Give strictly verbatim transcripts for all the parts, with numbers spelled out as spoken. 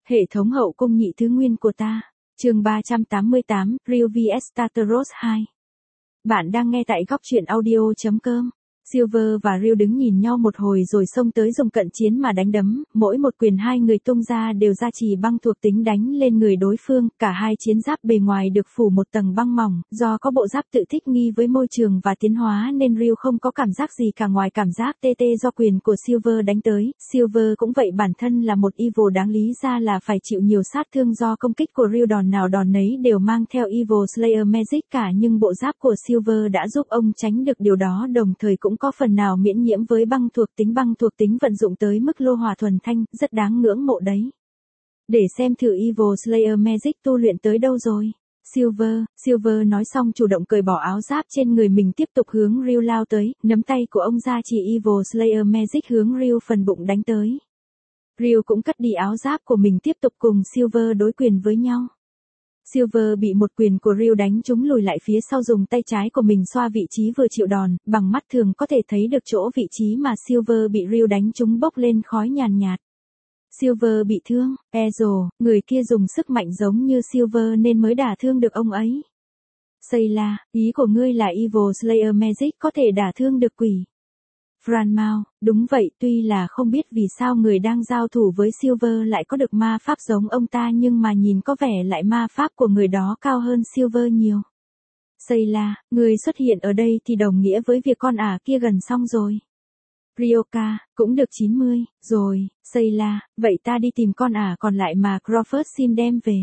Hệ thống hậu cung nhị thứ nguyên của ta. Chương ba trăm tám mươi tám, Real vs Tartarus hai. Bạn đang nghe tại góc truyện audio chấm com. Silver và Real đứng nhìn nhau một hồi rồi xông tới dùng cận chiến mà đánh đấm, mỗi một quyền hai người tung ra đều gia trì băng thuộc tính đánh lên người đối phương, cả hai chiến giáp bề ngoài được phủ một tầng băng mỏng, do có bộ giáp tự thích nghi với môi trường và tiến hóa nên Real không có cảm giác gì cả ngoài cảm giác tê tê do quyền của Silver đánh tới. Silver cũng vậy, bản thân là một evil đáng lý ra là phải chịu nhiều sát thương do công kích của Real, đòn nào đòn nấy đều mang theo Evil Slayer Magic cả, nhưng bộ giáp của Silver đã giúp ông tránh được điều đó, đồng thời cũng có phần nào miễn nhiễm với băng thuộc tính. Băng thuộc tính vận dụng tới mức lô hỏa thuần thanh, rất đáng ngưỡng mộ đấy. Để xem thử Evil Slayer Magic tu luyện tới đâu rồi. Silver, Silver nói xong chủ động cởi bỏ áo giáp trên người mình, tiếp tục hướng Real lao tới, nắm tay của ông ra chỉ Evil Slayer Magic hướng Real phần bụng đánh tới. Real cũng cất đi áo giáp của mình, tiếp tục cùng Silver đối quyền với nhau. Silver bị một quyền của Real đánh trúng lùi lại phía sau, dùng tay trái của mình xoa vị trí vừa chịu đòn, bằng mắt thường có thể thấy được chỗ vị trí mà Silver bị Real đánh trúng bốc lên khói nhàn nhạt. Silver bị thương, e dồ, người kia dùng sức mạnh giống như Silver nên mới đả thương được ông ấy. Sayla, ý của ngươi là Evil Slayer Magic có thể đả thương được quỷ. Franmao, đúng vậy, tuy là không biết vì sao người đang giao thủ với Silver lại có được ma pháp giống ông ta, nhưng mà nhìn có vẻ lại ma pháp của người đó cao hơn Silver nhiều. Sayla, người xuất hiện ở đây thì đồng nghĩa với việc con ả kia gần xong rồi. Ryoka, cũng được chín mươi, rồi, Sayla, vậy ta đi tìm con ả còn lại mà Crawford xin đem về.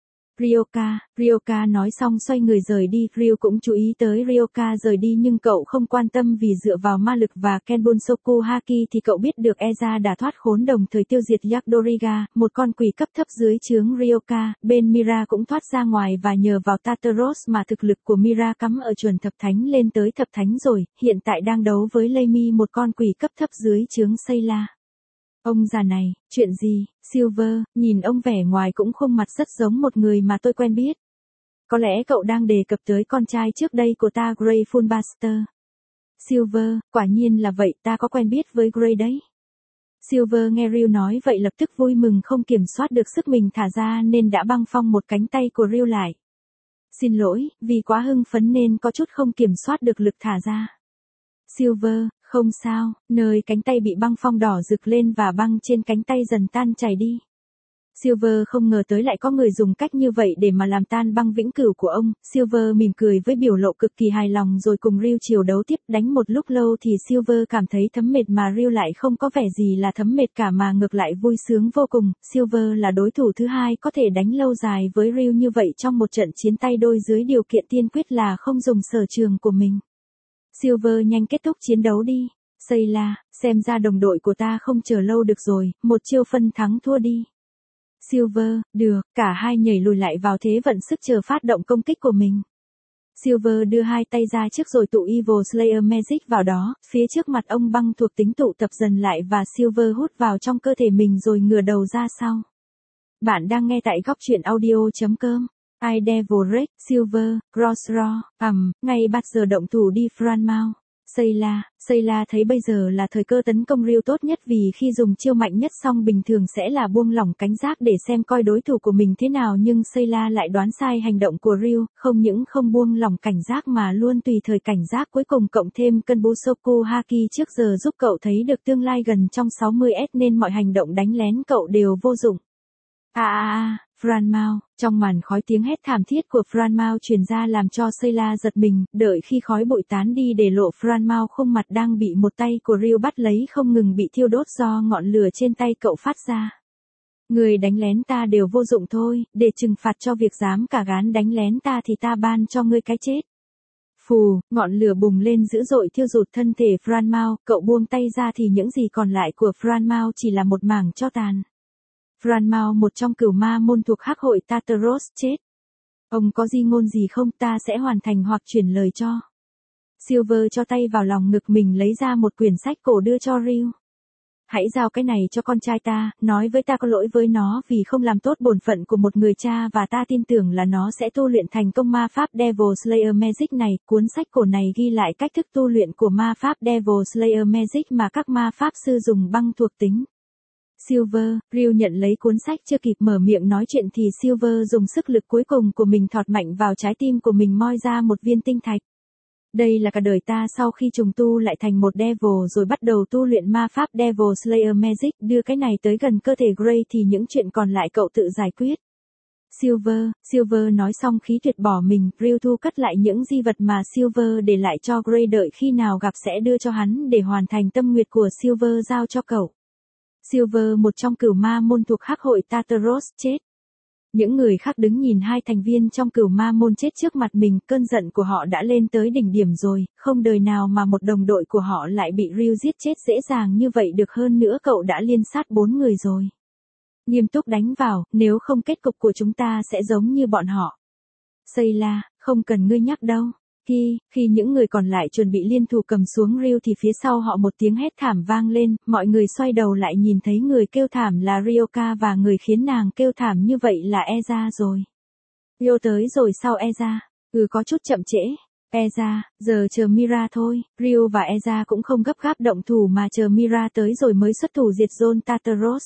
Ryoka, Ryoka nói xong xoay người rời đi. Real cũng chú ý tới Ryoka rời đi nhưng cậu không quan tâm, vì dựa vào ma lực và Kenbunsoku Haki thì cậu biết được Eza đã thoát khốn, đồng thời tiêu diệt Yagdoriga, một con quỷ cấp thấp dưới trướng Ryoka. Bên Mira cũng thoát ra ngoài và nhờ vào Tartarus mà thực lực của Mira cắm ở chuẩn thập thánh lên tới thập thánh rồi, hiện tại đang đấu với Leimi, một con quỷ cấp thấp dưới trướng Sayla. Ông già này, chuyện gì? Silver, nhìn ông vẻ ngoài cũng khuôn mặt rất giống một người mà tôi quen biết. Có lẽ cậu đang đề cập tới con trai trước đây của ta, Grey Fullbuster. Silver, quả nhiên là vậy, ta có quen biết với Grey đấy. Silver nghe Real nói vậy lập tức vui mừng không kiểm soát được sức mình thả ra nên đã băng phong một cánh tay của Real lại. Xin lỗi, vì quá hưng phấn nên có chút không kiểm soát được lực thả ra. Silver, không sao, nơi cánh tay bị băng phong đỏ rực lên và băng trên cánh tay dần tan chảy đi. Silver không ngờ tới lại có người dùng cách như vậy để mà làm tan băng vĩnh cửu của ông. Silver mỉm cười với biểu lộ cực kỳ hài lòng rồi cùng Real chiều đấu tiếp. Đánh một lúc lâu thì Silver cảm thấy thấm mệt mà Real lại không có vẻ gì là thấm mệt cả mà ngược lại vui sướng vô cùng. Silver là đối thủ thứ hai có thể đánh lâu dài với Real như vậy trong một trận chiến tay đôi dưới điều kiện tiên quyết là không dùng sở trường của mình. Silver nhanh kết thúc chiến đấu đi. Sayla, xem ra đồng đội của ta không chờ lâu được rồi, một chiêu phân thắng thua đi. Silver, được, cả hai nhảy lùi lại vào thế vận sức chờ phát động công kích của mình. Silver đưa hai tay ra trước rồi tụ Evil Slayer Magic vào đó, phía trước mặt ông băng thuộc tính tụ tập dần lại và Silver hút vào trong cơ thể mình rồi ngửa đầu ra sau. Bạn đang nghe tại góc truyện audio chấm com. I Devil Red, Silver, Crossraw, ầm, um, ngay bắt giờ động thủ đi Franmao. Sayla, Sayla thấy bây giờ là thời cơ tấn công Real tốt nhất, vì khi dùng chiêu mạnh nhất xong bình thường sẽ là buông lỏng cảnh giác để xem coi đối thủ của mình thế nào, nhưng Sayla lại đoán sai hành động của Real, không những không buông lỏng cảnh giác mà luôn tùy thời cảnh giác, cuối cùng cộng thêm Kenbunsoku Haki trước giờ giúp cậu thấy được tương lai gần trong sáu mươi S nên mọi hành động đánh lén cậu đều vô dụng. À à à, Franmao, trong màn khói tiếng hét thảm thiết của Franmao truyền ra làm cho Sayla giật mình, đợi khi khói bụi tán đi để lộ Franmao khuôn mặt đang bị một tay của Real bắt lấy không ngừng bị thiêu đốt do ngọn lửa trên tay cậu phát ra. Người đánh lén ta đều vô dụng thôi, để trừng phạt cho việc dám cả gán đánh lén ta thì ta ban cho ngươi cái chết. Phù, ngọn lửa bùng lên dữ dội thiêu rụt thân thể Franmao, cậu buông tay ra thì những gì còn lại của Franmao chỉ là một mảng tro tàn. Franmao, một trong cửu ma môn thuộc hắc hội Tartarus, chết. Ông có di ngôn gì không, ta sẽ hoàn thành hoặc chuyển lời cho. Silver cho tay vào lòng ngực mình lấy ra một quyển sách cổ đưa cho Real. Hãy giao cái này cho con trai ta, nói với ta có lỗi với nó vì không làm tốt bổn phận của một người cha và ta tin tưởng là nó sẽ tu luyện thành công ma pháp Devil Slayer Magic này. Cuốn sách cổ này ghi lại cách thức tu luyện của ma pháp Devil Slayer Magic mà các ma pháp sư dùng băng thuộc tính. Silver, Ryu nhận lấy cuốn sách chưa kịp mở miệng nói chuyện thì Silver dùng sức lực cuối cùng của mình thọt mạnh vào trái tim của mình moi ra một viên tinh thạch. Đây là cả đời ta sau khi trùng tu lại thành một Devil rồi bắt đầu tu luyện ma pháp Devil Slayer Magic, đưa cái này tới gần cơ thể Gray thì những chuyện còn lại cậu tự giải quyết. Silver, Silver nói xong khí tuyệt bỏ mình, Ryu thu cất lại những di vật mà Silver để lại cho Gray, đợi khi nào gặp sẽ đưa cho hắn để hoàn thành tâm nguyện của Silver giao cho cậu. Silver, một trong cửu ma môn thuộc hắc hội Tartaros, chết. Những người khác đứng nhìn hai thành viên trong cửu ma môn chết trước mặt mình, cơn giận của họ đã lên tới đỉnh điểm rồi, không đời nào mà một đồng đội của họ lại bị Ryu giết chết dễ dàng như vậy được, hơn nữa cậu đã liên sát bốn người rồi. Nghiêm túc đánh vào, nếu không kết cục của chúng ta sẽ giống như bọn họ. Sayla, không cần ngươi nhắc đâu. Khi, khi những người còn lại chuẩn bị liên thủ cầm xuống Ryu thì phía sau họ một tiếng hét thảm vang lên, mọi người xoay đầu lại nhìn thấy người kêu thảm là Ryoka và người khiến nàng kêu thảm như vậy là Eza rồi. Ryo tới rồi sao Eza? Ừ, có chút chậm trễ. Eza, giờ chờ Mira thôi. Ryu và Eza cũng không gấp gáp động thủ mà chờ Mira tới rồi mới xuất thủ diệt Zone Tartaros.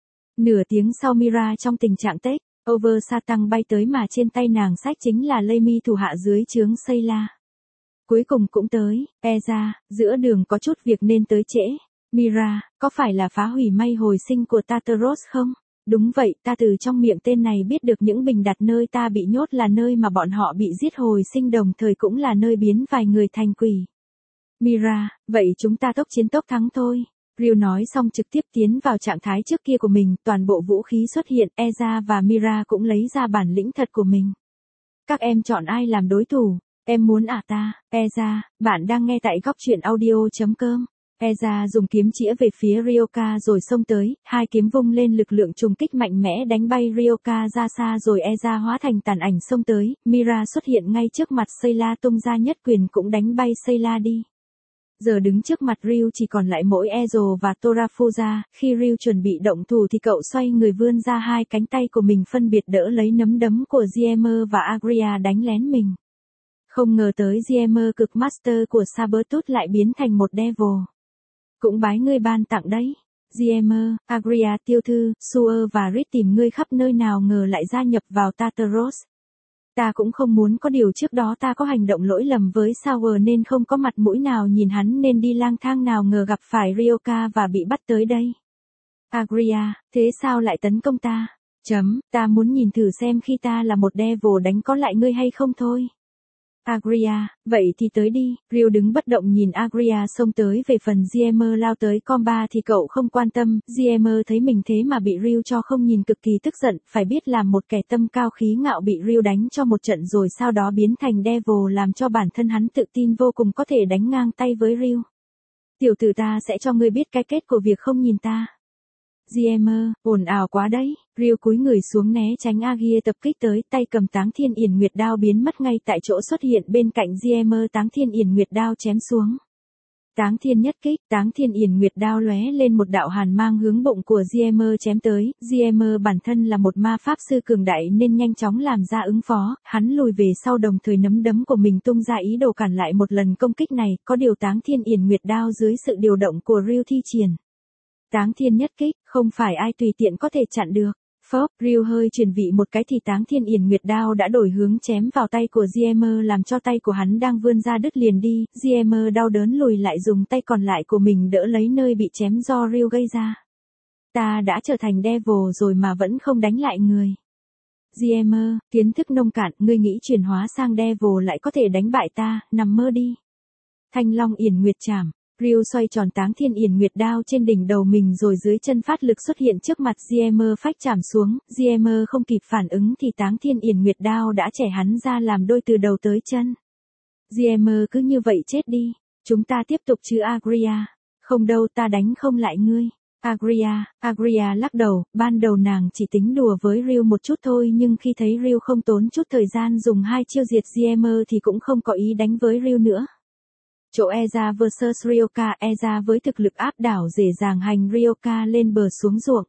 Nửa tiếng sau Mira trong tình trạng tết, Over Satan bay tới mà trên tay nàng sách chính là Laymi thủ hạ dưới trướng Sayla. Cuối cùng cũng tới, Eza, giữa đường có chút việc nên tới trễ. Mira, có phải là phá hủy may hồi sinh của Tartaros không? Đúng vậy, ta từ trong miệng tên này biết được những bình đặt nơi ta bị nhốt là nơi mà bọn họ bị giết hồi sinh, đồng thời cũng là nơi biến vài người thành quỷ. Mira, vậy chúng ta tốc chiến tốc thắng thôi. Ryu nói xong trực tiếp tiến vào trạng thái trước kia của mình, toàn bộ vũ khí xuất hiện, Eza và Mira cũng lấy ra bản lĩnh thật của mình. Các em chọn ai làm đối thủ? Em muốn à ta, Eza, bạn đang nghe tại góc truyện audio chấm com. Eza dùng kiếm chĩa về phía Ryoka rồi xông tới, hai kiếm vung lên, lực lượng trùng kích mạnh mẽ đánh bay Ryoka ra xa rồi Eza hóa thành tàn ảnh xông tới, Mira xuất hiện ngay trước mặt Sayla tung ra nhất quyền cũng đánh bay Sayla đi. Giờ đứng trước mặt Ryu chỉ còn lại mỗi Ezo và Torafuza, khi Ryu chuẩn bị động thủ thì cậu xoay người vươn ra hai cánh tay của mình phân biệt đỡ lấy nắm đấm của Ziemer và Agria đánh lén mình. Không ngờ tới Ziemer cực master của Sabertooth lại biến thành một Devil. Cũng bái ngươi ban tặng đấy. Ziemer, Agria tiêu thư, Suer và Rit tìm ngươi khắp nơi nào ngờ lại gia nhập vào Tartaros. Ta cũng không muốn, có điều trước đó ta có hành động lỗi lầm với Sauer nên không có mặt mũi nào nhìn hắn nên đi lang thang, nào ngờ gặp phải Ryoka và bị bắt tới đây. Agria, thế sao lại tấn công ta? Chấm, ta muốn nhìn thử xem khi ta là một Devil đánh có lại ngươi hay không thôi. Agria, vậy thì tới đi. Ryu đứng bất động nhìn Agria xông tới, về phần Ziemer lao tới comba thì cậu không quan tâm. Ziemer thấy mình thế mà bị Ryu cho không nhìn cực kỳ tức giận, phải biết làm một kẻ tâm cao khí ngạo bị Ryu đánh cho một trận rồi sau đó biến thành Devil làm cho bản thân hắn tự tin vô cùng có thể đánh ngang tay với Ryu. Tiểu tử, ta sẽ cho ngươi biết cái kết của việc không nhìn ta. Ziemer, ồn ào quá đấy. Ryu cúi người xuống né tránh Agia tập kích tới, tay cầm Táng Thiên Yển Nguyệt Đao biến mất ngay tại chỗ xuất hiện bên cạnh Ziemer, Táng Thiên Yển Nguyệt Đao chém xuống. Táng Thiên nhất kích, Táng Thiên Yển Nguyệt Đao lóe lên một đạo hàn mang hướng bụng của Ziemer chém tới. Ziemer bản thân là một ma pháp sư cường đại nên nhanh chóng làm ra ứng phó, hắn lùi về sau đồng thời nắm đấm của mình tung ra ý đồ cản lại một lần công kích này, có điều Táng Thiên Yển Nguyệt Đao dưới sự điều động của Ryu thi triển. Táng Thiên nhất kích, không phải ai tùy tiện có thể chặn được. Phốc, Ryu hơi chuyển vị một cái thì Táng Thiên Yển Nguyệt Đao đã đổi hướng chém vào tay của Ziemer làm cho tay của hắn đang vươn ra đứt liền đi. Ziemer đau đớn lùi lại dùng tay còn lại của mình đỡ lấy nơi bị chém do Ryu gây ra. Ta đã trở thành Devil rồi mà vẫn không đánh lại người. Ziemer, kiến thức nông cạn, ngươi nghĩ chuyển hóa sang Devil lại có thể đánh bại ta, nằm mơ đi. Thanh Long Yển Nguyệt Trảm. Ryu xoay tròn Táng Thiên Yển Nguyệt Đao trên đỉnh đầu mình rồi dưới chân phát lực xuất hiện trước mặt Ziemer phách chạm xuống. Ziemer không kịp phản ứng thì Táng Thiên Yển Nguyệt Đao đã chẻ hắn ra làm đôi từ đầu tới chân. Ziemer cứ như vậy chết đi. Chúng ta tiếp tục chứ Agria. Không đâu, ta đánh không lại ngươi. Agria, Agria lắc đầu, ban đầu nàng chỉ tính đùa với Ryu một chút thôi nhưng khi thấy Ryu không tốn chút thời gian dùng hai chiêu diệt Ziemer thì cũng không có ý đánh với Ryu nữa. Chỗ Eza versus Ryoka, Eza với thực lực áp đảo dễ dàng hành Ryoka lên bờ xuống ruộng.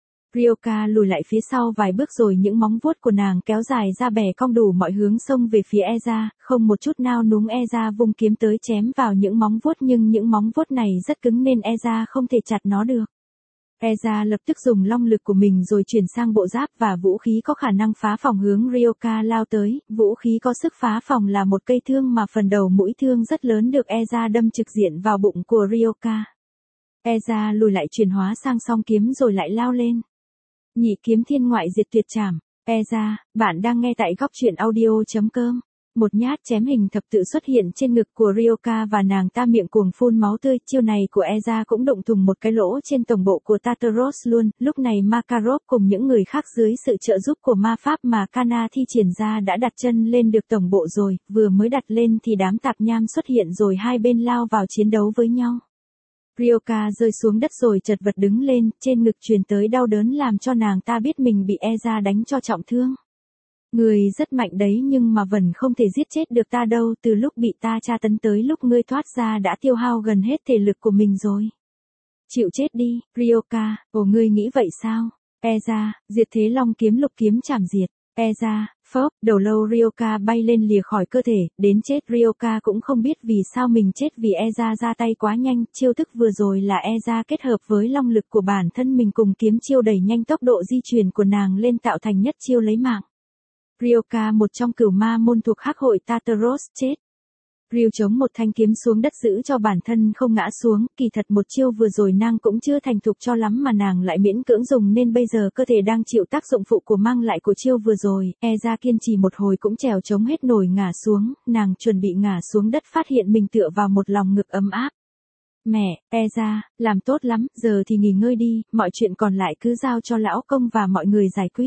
Ryoka lùi lại phía sau vài bước rồi những móng vuốt của nàng kéo dài ra bẻ cong đủ mọi hướng xông về phía Eza, không một chút nao núng Eza vung kiếm tới chém vào những móng vuốt nhưng những móng vuốt này rất cứng nên Eza không thể chặt nó được. Eza lập tức dùng long lực của mình rồi chuyển sang bộ giáp và vũ khí có khả năng phá phòng hướng Ryoka lao tới. Vũ khí có sức phá phòng là một cây thương mà phần đầu mũi thương rất lớn được Eza đâm trực diện vào bụng của Ryoka. Eza lùi lại chuyển hóa sang song kiếm rồi lại lao lên. Nhị kiếm thiên ngoại diệt tuyệt trảm. Eza, bạn đang nghe tại góc truyện audio.com. Một nhát chém hình thập tự xuất hiện trên ngực của Ryoka và nàng ta miệng cuồng phun máu tươi. Chiêu này của Eza cũng đụng thủng một cái lỗ trên tổng bộ của Tartaros luôn. Lúc này Makarov cùng những người khác dưới sự trợ giúp của ma pháp mà Kana thi triển ra đã đặt chân lên được tổng bộ rồi. Vừa mới đặt lên thì đám tạp nham xuất hiện rồi hai bên lao vào chiến đấu với nhau. Ryoka rơi xuống đất rồi chật vật đứng lên, trên ngực truyền tới đau đớn làm cho nàng ta biết mình bị Eza đánh cho trọng thương. Người rất mạnh đấy nhưng mà vẫn không thể giết chết được ta đâu, từ lúc bị ta tra tấn tới lúc ngươi thoát ra đã tiêu hao gần hết thể lực của mình rồi. Chịu chết đi, Ryoka, ồ ngươi nghĩ vậy sao? Eza, diệt thế long kiếm lục kiếm chảm diệt. Eza, phốc, đầu lâu Ryoka bay lên lìa khỏi cơ thể, đến chết Ryoka cũng không biết vì sao mình chết vì Eza ra tay quá nhanh, chiêu thức vừa rồi là Eza kết hợp với long lực của bản thân mình cùng kiếm chiêu đẩy nhanh tốc độ di chuyển của nàng lên tạo thành nhất chiêu lấy mạng. Ryoka một trong cửu ma môn thuộc hắc hội Tartaros chết. Ryu chống một thanh kiếm xuống đất giữ cho bản thân không ngã xuống, kỳ thật một chiêu vừa rồi nàng cũng chưa thành thục cho lắm mà nàng lại miễn cưỡng dùng nên bây giờ cơ thể đang chịu tác dụng phụ của mang lại của chiêu vừa rồi. Eza kiên trì một hồi cũng trèo chống hết nổi ngã xuống, nàng chuẩn bị ngã xuống đất phát hiện mình tựa vào một lòng ngực ấm áp. Mẹ, Eza, làm tốt lắm, giờ thì nghỉ ngơi đi, mọi chuyện còn lại cứ giao cho lão công và mọi người giải quyết.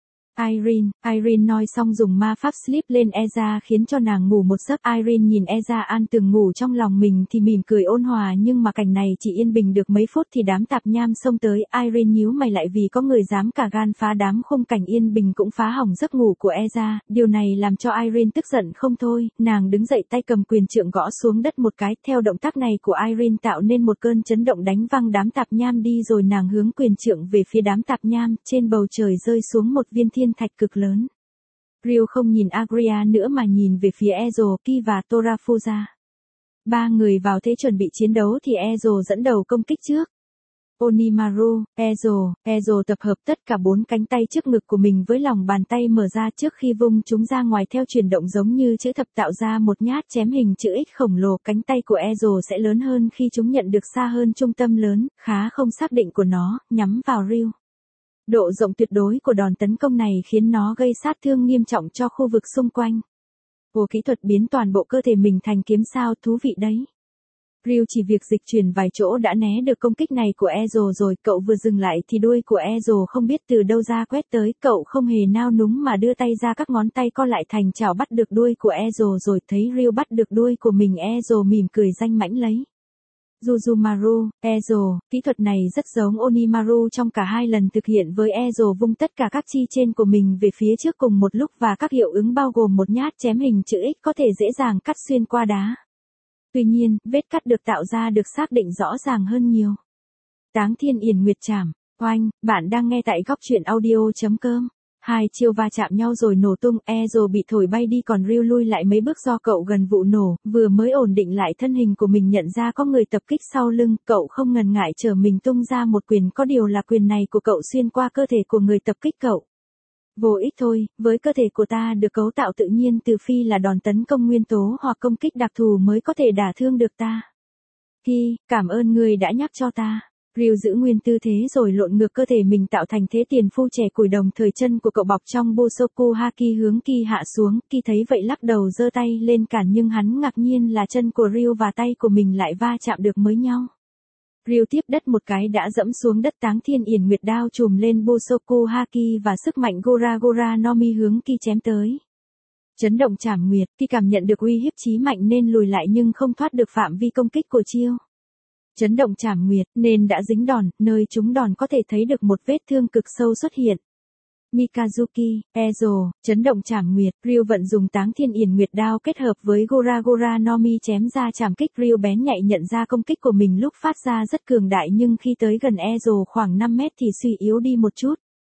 Irene, Irene nói xong dùng ma pháp sleep lên Eza khiến cho nàng ngủ một giấc. Irene nhìn Eza an tường ngủ trong lòng mình thì mỉm cười ôn hòa nhưng mà cảnh này chỉ yên bình được mấy phút thì đám tạp nham xông tới. Irene nhíu mày lại vì có người dám cả gan phá đám khung cảnh yên bình cũng phá hỏng giấc ngủ của Eza. Điều này làm cho Irene tức giận không thôi, nàng đứng dậy tay cầm quyền trượng gõ xuống đất một cái. Theo động tác này của Irene tạo nên một cơn chấn động đánh văng đám tạp nham đi rồi nàng hướng quyền trượng về phía đám tạp nham. Trên bầu trời rơi xuống một viên thiên thạch cực lớn. Ryu không nhìn Agria nữa mà nhìn về phía Ezoki và Torafuza. Ba người vào thế chuẩn bị chiến đấu thì Ezo dẫn đầu công kích trước. Onimaru, Ezo, Ezo tập hợp tất cả bốn cánh tay trước ngực của mình với lòng bàn tay mở ra trước khi vung chúng ra ngoài theo chuyển động giống như chữ thập tạo ra một nhát chém hình chữ X khổng lồ. Cánh tay của Ezo sẽ lớn hơn khi chúng nhận được xa hơn trung tâm lớn, khá không xác định của nó, nhắm vào Ryu. Độ rộng tuyệt đối của đòn tấn công này khiến nó gây sát thương nghiêm trọng cho khu vực xung quanh. Ồ, kỹ thuật biến toàn bộ cơ thể mình thành kiếm sao, thú vị đấy. Ryu chỉ việc dịch chuyển vài chỗ đã né được công kích này của Ezo rồi, cậu vừa dừng lại thì đuôi của Ezo không biết từ đâu ra quét tới, cậu không hề nao núng mà đưa tay ra các ngón tay co lại thành chảo bắt được đuôi của Ezo rồi thấy Ryu bắt được đuôi của mình Ezo mỉm cười danh mãnh lấy. Jujumaru, Ezo, kỹ thuật này rất giống Onimaru trong cả hai lần thực hiện với Ezo vung tất cả các chi trên của mình về phía trước cùng một lúc và các hiệu ứng bao gồm một nhát chém hình chữ X có thể dễ dàng cắt xuyên qua đá. Tuy nhiên, vết cắt được tạo ra được xác định rõ ràng hơn nhiều. Táng Thiên Yển Nguyệt Trảm, oanh, bạn đang nghe tại góc truyện audio.com. Hai chiêu va chạm nhau rồi nổ tung, Ezo bị thổi bay đi còn Ryu lui lại mấy bước do cậu gần vụ nổ, vừa mới ổn định lại thân hình của mình nhận ra có người tập kích sau lưng, cậu không ngần ngại trở mình tung ra một quyền, có điều là quyền này của cậu xuyên qua cơ thể của người tập kích cậu. Vô ích thôi, với cơ thể của ta được cấu tạo tự nhiên từ phi là đòn tấn công nguyên tố hoặc công kích đặc thù mới có thể đả thương được ta. Hi, cảm ơn ngươi đã nhắc cho ta. Ryu giữ nguyên tư thế rồi lộn ngược cơ thể mình tạo thành thế tiền phu trẻ củi đồng thời chân của cậu bọc trong Bosoku Haki hướng Ki hạ xuống. Ki thấy vậy lắc đầu giơ tay lên cản nhưng hắn ngạc nhiên là chân của Ryu và tay của mình lại va chạm được mới nhau. Ryu tiếp đất một cái đã dẫm xuống đất Táng Thiên Yển Nguyệt đao chùm lên Bosoku Haki và sức mạnh Gora Gora no Mi hướng Ki chém tới. Chấn động trảm nguyệt, Ki cảm nhận được uy hiếp chí mạnh nên lùi lại nhưng không thoát được phạm vi công kích của chiêu. Chấn động trảm nguyệt nên đã dính đòn, nơi trúng đòn có thể thấy được một vết thương cực sâu xuất hiện. Mikazuki, Ezo, chấn động trảm nguyệt, Ryu vận dùng Táng Thiên Yển Nguyệt đao kết hợp với Gora Gora no Mi chém ra trảm kích. Ryu bén nhạy nhận ra công kích của mình lúc phát ra rất cường đại nhưng khi tới gần Ezo khoảng năm mét thì suy yếu đi một chút.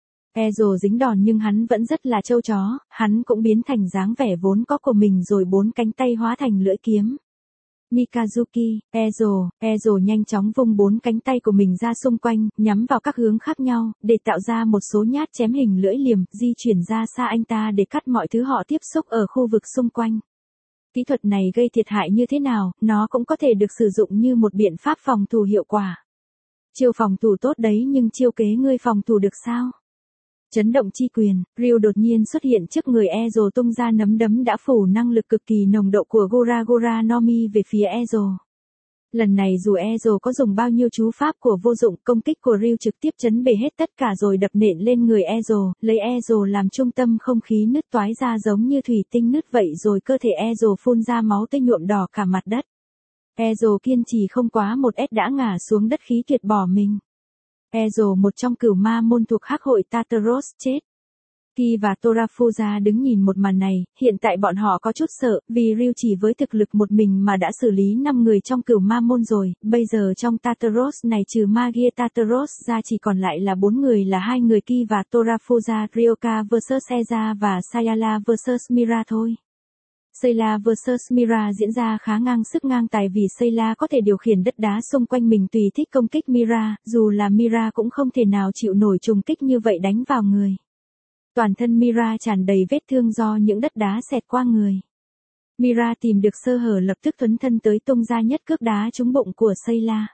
Ezo dính đòn nhưng hắn vẫn rất là trâu chó, hắn cũng biến thành dáng vẻ vốn có của mình rồi bốn cánh tay hóa thành lưỡi kiếm. Mikazuki, Ezo, Ezo nhanh chóng vung bốn cánh tay của mình ra xung quanh, nhắm vào các hướng khác nhau, để tạo ra một số nhát chém hình lưỡi liềm, di chuyển ra xa anh ta để cắt mọi thứ họ tiếp xúc ở khu vực xung quanh. Kỹ thuật này gây thiệt hại như thế nào, nó cũng có thể được sử dụng như một biện pháp phòng thủ hiệu quả. Chiêu phòng thủ tốt đấy nhưng chiêu kế ngươi phòng thủ được sao? Chấn động chi quyền, Ryu đột nhiên xuất hiện trước người Ezo tung ra nắm đấm đã phủ năng lực cực kỳ nồng độ của Gora Gora no Mi về phía Ezo. Lần này dù Ezo có dùng bao nhiêu chú pháp của vô dụng, công kích của Ryu trực tiếp chấn bể hết tất cả rồi đập nện lên người Ezo, lấy Ezo làm trung tâm, không khí nứt toái ra giống như thủy tinh nứt vậy, rồi cơ thể Ezo phun ra máu tươi nhuộm đỏ cả mặt đất. Ezo kiên trì không quá một ét đã ngã xuống đất khí tuyệt bỏ mình. Ezo, một trong cửu ma môn thuộc hắc hội Tartaros, chết. Ki và Torafuza đứng nhìn một màn này, hiện tại bọn họ có chút sợ, vì Ryu chỉ với thực lực một mình mà đã xử lý năm người trong cửu ma môn rồi, bây giờ trong Tartaros này trừ Magia Tartaros ra chỉ còn lại là bốn người, là hai người Ki và Torafuza, Ryoka versus Eza và Sayala versus Mira thôi. Sayla versus Mira diễn ra khá ngang sức ngang tài vì Sayla có thể điều khiển đất đá xung quanh mình tùy thích công kích Mira, dù là Mira cũng không thể nào chịu nổi trùng kích như vậy đánh vào người. Toàn thân Mira tràn đầy vết thương do những đất đá xẹt qua người. Mira tìm được sơ hở lập tức thuấn thân tới tung ra nhất cước đá trúng bụng của Sayla.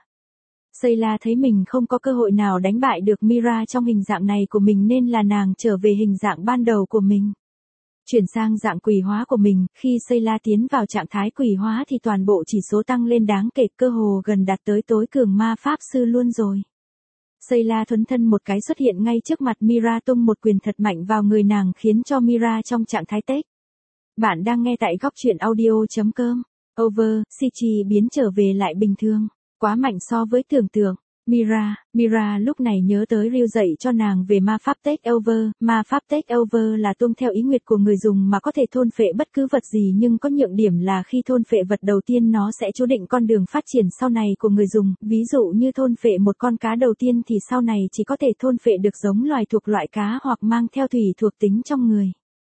Sayla thấy mình không có cơ hội nào đánh bại được Mira trong hình dạng này của mình nên là nàng trở về hình dạng ban đầu của mình. Chuyển sang dạng quỷ hóa của mình, khi Sayla tiến vào trạng thái quỷ hóa thì toàn bộ chỉ số tăng lên đáng kể, cơ hồ gần đạt tới tối cường ma pháp sư luôn rồi. Sayla thuấn thân một cái xuất hiện ngay trước mặt Mira, tung một quyền thật mạnh vào người nàng khiến cho Mira trong trạng thái tết. Bạn đang nghe tại góc truyện audio chấm com. Over, Shichi biến trở về lại bình thường. Quá mạnh so với tưởng tượng. Mira, Mira lúc này nhớ tới Ryu dạy cho nàng về ma pháp take over. Ma pháp take over là tuân theo ý nguyện của người dùng mà có thể thôn phệ bất cứ vật gì, nhưng có nhược điểm là khi thôn phệ vật đầu tiên nó sẽ chú định con đường phát triển sau này của người dùng. Ví dụ như thôn phệ một con cá đầu tiên thì sau này chỉ có thể thôn phệ được giống loài thuộc loại cá hoặc mang theo thủy thuộc tính trong người.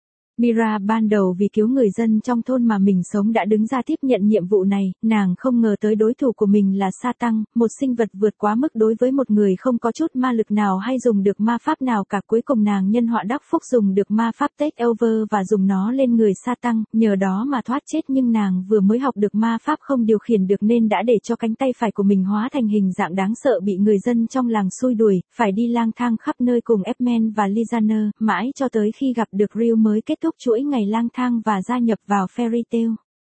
Mira ban đầu vì cứu người dân trong thôn mà mình sống đã đứng ra tiếp nhận nhiệm vụ này, nàng không ngờ tới đối thủ của mình là Satan, một sinh vật vượt quá mức đối với một người không có chút ma lực nào hay dùng được ma pháp nào cả. Cuối cùng nàng nhân họa đắc phúc dùng được ma pháp take over và dùng nó lên người Satan, nhờ đó mà thoát chết, nhưng nàng vừa mới học được ma pháp không điều khiển được nên đã để cho cánh tay phải của mình hóa thành hình dạng đáng sợ, bị người dân trong làng xui đuổi, phải đi lang thang khắp nơi cùng F-Man và Lizaner, mãi cho tới khi gặp được Ryu mới kết thúc chuỗi ngày lang thang và gia nhập vào Fairy Tail.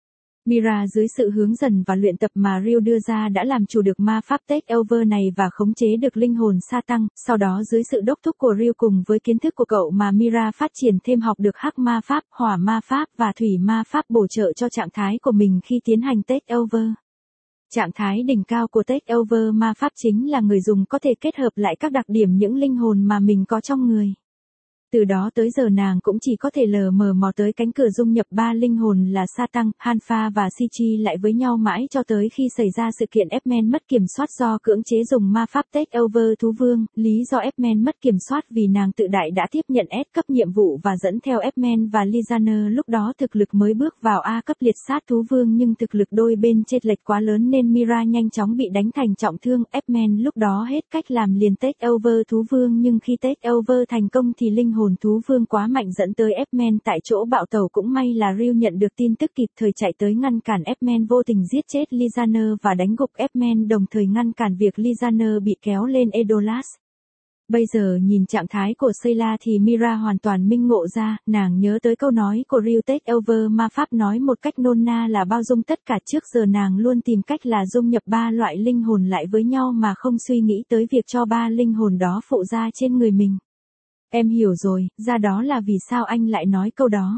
Mira dưới sự hướng dần và luyện tập mà Ryu đưa ra đã làm chủ được ma pháp take over này và khống chế được linh hồn Satan. Sau đó dưới sự đốc thúc của Ryu cùng với kiến thức của cậu mà Mira phát triển thêm, học được hắc ma pháp, hỏa ma pháp và thủy ma pháp bổ trợ cho trạng thái của mình khi tiến hành take over. Trạng thái đỉnh cao của take over ma pháp chính là người dùng có thể kết hợp lại các đặc điểm những linh hồn mà mình có trong người. Từ đó tới giờ nàng cũng chỉ có thể lờ mờ mò tới cánh cửa dung nhập ba linh hồn là Satan, Hanfa và Shichi lại với nhau mãi cho tới khi xảy ra sự kiện F-Man mất kiểm soát do cưỡng chế dùng ma pháp take over thú vương. Lý do F-Man mất kiểm soát vì nàng tự đại đã tiếp nhận S cấp nhiệm vụ và dẫn theo F-Man và Lizaner, lúc đó thực lực mới bước vào A cấp liệt sát thú vương nhưng thực lực đôi bên chênh lệch quá lớn nên Mira nhanh chóng bị đánh thành trọng thương. F-Man lúc đó hết cách làm liền take over thú vương, nhưng khi take over thành công thì linh hồn thú vương quá mạnh dẫn tới F-Man tại chỗ bạo tẩu. Cũng may là Ryu nhận được tin tức kịp thời chạy tới ngăn cản F-Man, vô tình giết chết Lizaner và đánh gục F-Man, đồng thời ngăn cản việc Lizaner bị kéo lên Edolas. Bây giờ nhìn trạng thái của Sayla thì Mira hoàn toàn minh ngộ ra, nàng nhớ tới câu nói của Ryu take over ma pháp nói một cách nôm na là bao dung tất cả. Trước giờ nàng luôn tìm cách là dung nhập ba loại linh hồn lại với nhau mà không suy nghĩ tới việc cho ba linh hồn đó phụ ra trên người mình. Em hiểu rồi, ra đó là vì sao anh lại nói câu đó.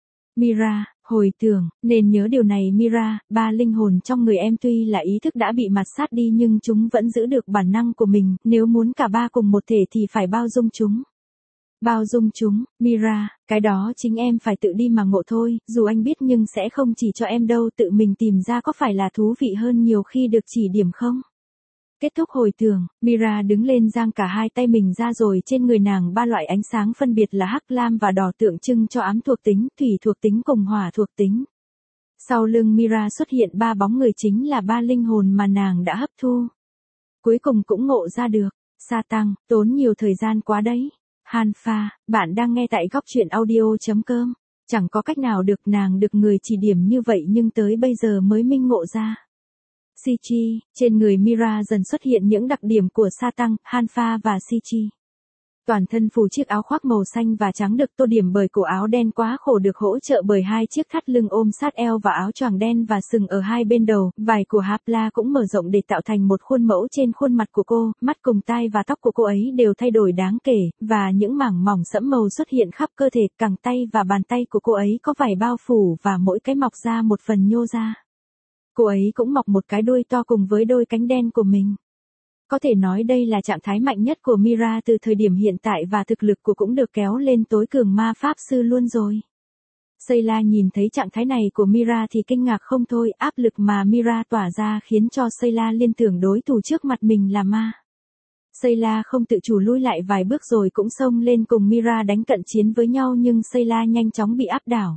Mira, hồi tưởng, nên nhớ điều này Mira, ba linh hồn trong người em tuy là ý thức đã bị mạt sát đi nhưng chúng vẫn giữ được bản năng của mình, nếu muốn cả ba cùng một thể thì phải bao dung chúng. Bao dung chúng, Mira, cái đó chính em phải tự đi mà ngộ thôi, dù anh biết nhưng sẽ không chỉ cho em đâu, tự mình tìm ra có phải là thú vị hơn nhiều khi được chỉ điểm không? Kết thúc hồi tưởng, Mira đứng lên giang cả hai tay mình ra rồi trên người nàng ba loại ánh sáng phân biệt là hắc, lam và đỏ tượng trưng cho ám thuộc tính, thủy thuộc tính cùng hỏa thuộc tính. Sau lưng Mira xuất hiện ba bóng người chính là ba linh hồn mà nàng đã hấp thu. Cuối cùng cũng ngộ ra được. Sa tăng, tốn nhiều thời gian quá đấy. Hanfa, bạn đang nghe tại góc truyện audio.com. Chẳng có cách nào được, nàng được người chỉ điểm như vậy nhưng tới bây giờ mới minh ngộ ra. Sichi, trên người Mira dần xuất hiện những đặc điểm của Sa tăng, Hanfa và Sichi. Toàn thân phủ chiếc áo khoác màu xanh và trắng được tô điểm bởi cổ áo đen quá khổ được hỗ trợ bởi hai chiếc thắt lưng ôm sát eo và áo choàng đen và sừng ở hai bên đầu. Vải của Hapla cũng mở rộng để tạo thành một khuôn mẫu trên khuôn mặt của cô, mắt cùng tai và tóc của cô ấy đều thay đổi đáng kể, và những mảng mỏng sẫm màu xuất hiện khắp cơ thể, cẳng tay và bàn tay của cô ấy có vải bao phủ và mỗi cái mọc ra một phần nhô ra. Cô ấy cũng mọc một cái đuôi to cùng với đôi cánh đen của mình. Có thể nói đây là trạng thái mạnh nhất của Mira từ thời điểm hiện tại và thực lực của cũng được kéo lên tối cường ma pháp sư luôn rồi. Sayla nhìn thấy trạng thái này của Mira thì kinh ngạc không thôi, áp lực mà Mira tỏa ra khiến cho Sayla liên tưởng đối thủ trước mặt mình là ma. Sayla không tự chủ lui lại vài bước rồi cũng xông lên cùng Mira đánh cận chiến với nhau nhưng Sayla nhanh chóng bị áp đảo.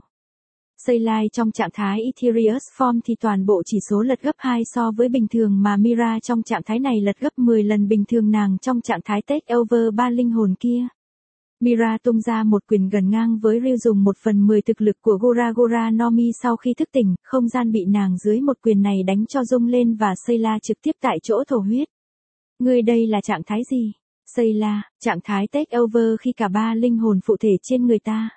Sayla trong trạng thái Ethereus Form thì toàn bộ chỉ số lật gấp hai so với bình thường mà Mira trong trạng thái này lật gấp mười lần bình thường nàng trong trạng thái Take Over ba linh hồn kia. Mira tung ra một quyền gần ngang với Ryu dùng một phần mười thực lực của Gora Gora no Mi sau khi thức tỉnh, không gian bị nàng dưới một quyền này đánh cho rung lên và Sayla trực tiếp tại chỗ thổ huyết. Ngươi đây là trạng thái gì? Sayla, trạng thái Take Over khi cả ba linh hồn phụ thể trên người ta.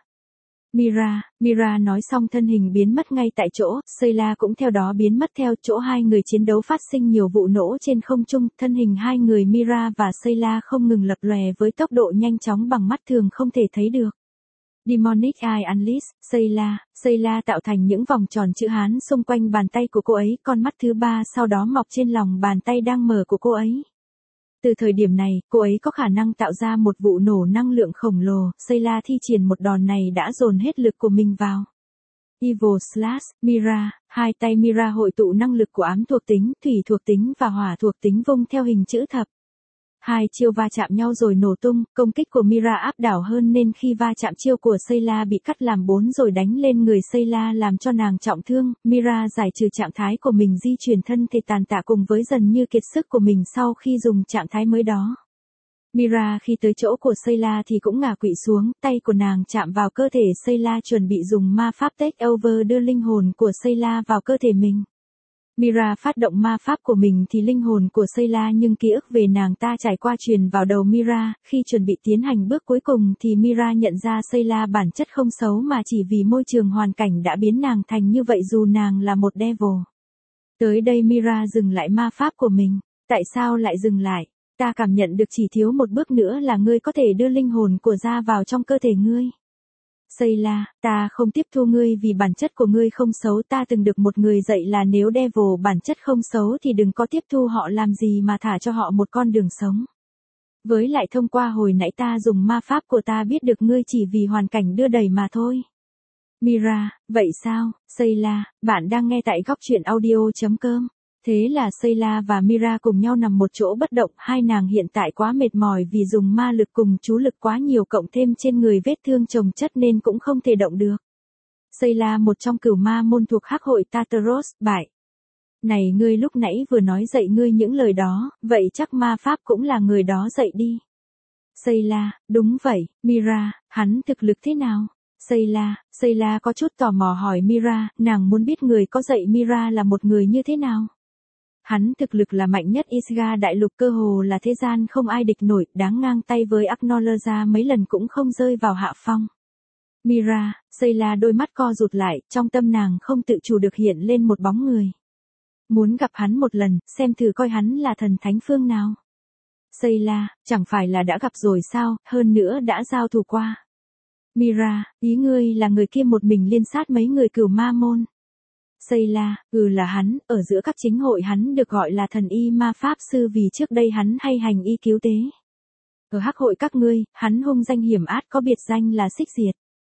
Mira, Mira nói xong thân hình biến mất ngay tại chỗ, Sayla cũng theo đó biến mất theo chỗ hai người chiến đấu phát sinh nhiều vụ nổ trên không trung, thân hình hai người Mira và Sayla không ngừng lập lòe với tốc độ nhanh chóng bằng mắt thường không thể thấy được. Demonic Eye Unleashed, Sayla, Sayla tạo thành những vòng tròn chữ Hán xung quanh bàn tay của cô ấy, con mắt thứ ba sau đó mọc trên lòng bàn tay đang mở của cô ấy. Từ thời điểm này, cô ấy có khả năng tạo ra một vụ nổ năng lượng khổng lồ, Sayla thi triển một đòn này đã dồn hết lực của mình vào. Evil Slash, Mira, hai tay Mira hội tụ năng lực của ám thuộc tính, thủy thuộc tính và hỏa thuộc tính vung theo hình chữ thập. Hai chiêu va chạm nhau rồi nổ tung, công kích của Mira áp đảo hơn nên khi va chạm chiêu của Sayla bị cắt làm bốn rồi đánh lên người Sayla làm cho nàng trọng thương, Mira giải trừ trạng thái của mình di chuyển thân thể tàn tạ cùng với dần như kiệt sức của mình sau khi dùng trạng thái mới đó. Mira khi tới chỗ của Sayla thì cũng ngả quỵ xuống, tay của nàng chạm vào cơ thể Sayla chuẩn bị dùng ma pháp Take Over đưa linh hồn của Sayla vào cơ thể mình. Mira phát động ma pháp của mình thì linh hồn của Sayla nhưng ký ức về nàng ta trải qua truyền vào đầu Mira, khi chuẩn bị tiến hành bước cuối cùng thì Mira nhận ra Sayla bản chất không xấu mà chỉ vì môi trường hoàn cảnh đã biến nàng thành như vậy dù nàng là một devil. Tới đây Mira dừng lại ma pháp của mình. Tại sao lại dừng lại? Ta cảm nhận được chỉ thiếu một bước nữa là ngươi có thể đưa linh hồn của ra vào trong cơ thể ngươi. Sayla, ta không tiếp thu ngươi vì bản chất của ngươi không xấu, ta từng được một người dạy là nếu devil bản chất không xấu thì đừng có tiếp thu họ làm gì mà thả cho họ một con đường sống. Với lại thông qua hồi nãy ta dùng ma pháp của ta biết được ngươi chỉ vì hoàn cảnh đưa đẩy mà thôi. Mira, vậy sao? Sayla, bạn đang nghe tại góc truyện audio.com. Thế là Sayla và Mira cùng nhau nằm một chỗ bất động, hai nàng hiện tại quá mệt mỏi vì dùng ma lực cùng chú lực quá nhiều cộng thêm trên người vết thương chồng chất nên cũng không thể động được. Sayla một trong cửu ma môn thuộc hắc hội Tartaros, bại. Này ngươi lúc nãy vừa nói dạy ngươi những lời đó, vậy chắc ma pháp cũng là người đó dạy đi. Sayla, đúng vậy, Mira, hắn thực lực thế nào? Sayla, Sayla có chút tò mò hỏi Mira, nàng muốn biết người có dạy Mira là một người như thế nào? Hắn thực lực là mạnh nhất Isga đại lục, cơ hồ là thế gian không ai địch nổi, đáng ngang tay với Agnoloza mấy lần cũng không rơi vào hạ phong. Mira, Sayla đôi mắt co rụt lại, trong tâm nàng không tự chủ được hiện lên một bóng người. Muốn gặp hắn một lần, xem thử coi hắn là thần thánh phương nào. Sayla, chẳng phải là đã gặp rồi sao, hơn nữa đã giao thủ qua. Mira, ý ngươi là người kia một mình liên sát mấy người cửu ma môn. Sayla, ừ là hắn, ở giữa các chính hội hắn được gọi là thần y ma pháp sư vì trước đây hắn hay hành y cứu tế. Ở hắc hội các ngươi, hắn hung danh hiểm ác có biệt danh là xích diệt.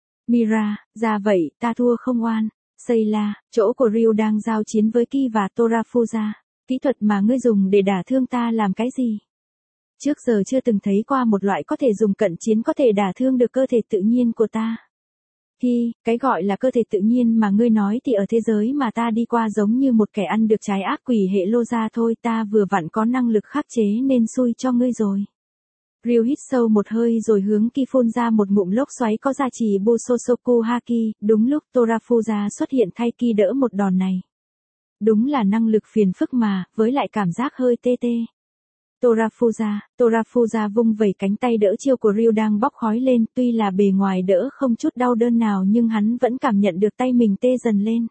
Mira, ra vậy, ta thua không oan. Sayla, chỗ của Ryu đang giao chiến với Ki và Torafuza. Kỹ thuật mà ngươi dùng để đả thương ta làm cái gì? Trước giờ chưa từng thấy qua một loại có thể dùng cận chiến có thể đả thương được cơ thể tự nhiên của ta. Hi, cái gọi là cơ thể tự nhiên mà ngươi nói thì ở thế giới mà ta đi qua giống như một kẻ ăn được trái ác quỷ hệ lô ra thôi, ta vừa vặn có năng lực khắc chế nên xui cho ngươi rồi. Ryu hít sâu một hơi rồi hướng Ki phun ra một ngụm lốc xoáy có gia trì Busosoku Haki, đúng lúc Torafuza xuất hiện thay Ki đỡ một đòn này. Đúng là năng lực phiền phức mà, với lại cảm giác hơi tê tê. Torafuza, Torafuza vung vẩy cánh tay đỡ chiêu của Ryu đang bốc khói lên, tuy là bề ngoài đỡ không chút đau đớn nào nhưng hắn vẫn cảm nhận được tay mình tê dần lên.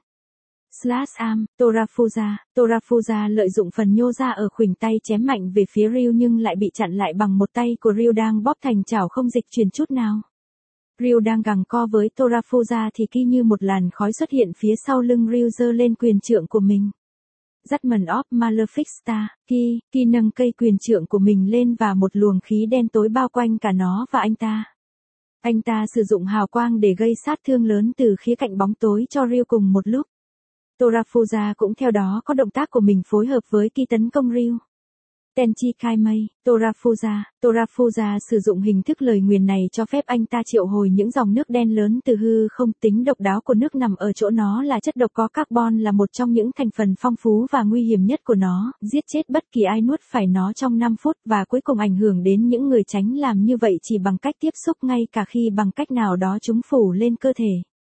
Slash arm, Torafuza, Torafuza lợi dụng phần nhô ra ở khuỷu tay chém mạnh về phía Ryu nhưng lại bị chặn lại bằng một tay của Ryu đang bóp thành chảo không dịch chuyển chút nào. Ryu đang gằng co với Torafuza thì Ki như một làn khói xuất hiện phía sau lưng Ryu giơ lên quyền trượng của mình. Judgment of Malefic Star, Ki, Ki nâng cây quyền trượng của mình lên và một luồng khí đen tối bao quanh cả nó và anh ta. Anh ta sử dụng hào quang để gây sát thương lớn từ khía cạnh bóng tối cho Ryu cùng một lúc. Torafuza cũng theo đó có động tác của mình phối hợp với Ki tấn công Ryu. Tenchi Kaimei, Torafuza, Torafuza sử dụng hình thức lời nguyền này cho phép anh ta triệu hồi những dòng nước đen lớn từ hư không. Tính độc đáo của nước nằm ở chỗ nó là chất độc có carbon là một trong những thành phần phong phú và nguy hiểm nhất của nó, giết chết bất kỳ ai nuốt phải nó trong năm phút và cuối cùng ảnh hưởng đến những người tránh làm như vậy chỉ bằng cách tiếp xúc ngay cả khi bằng cách nào đó chúng phủ lên cơ thể.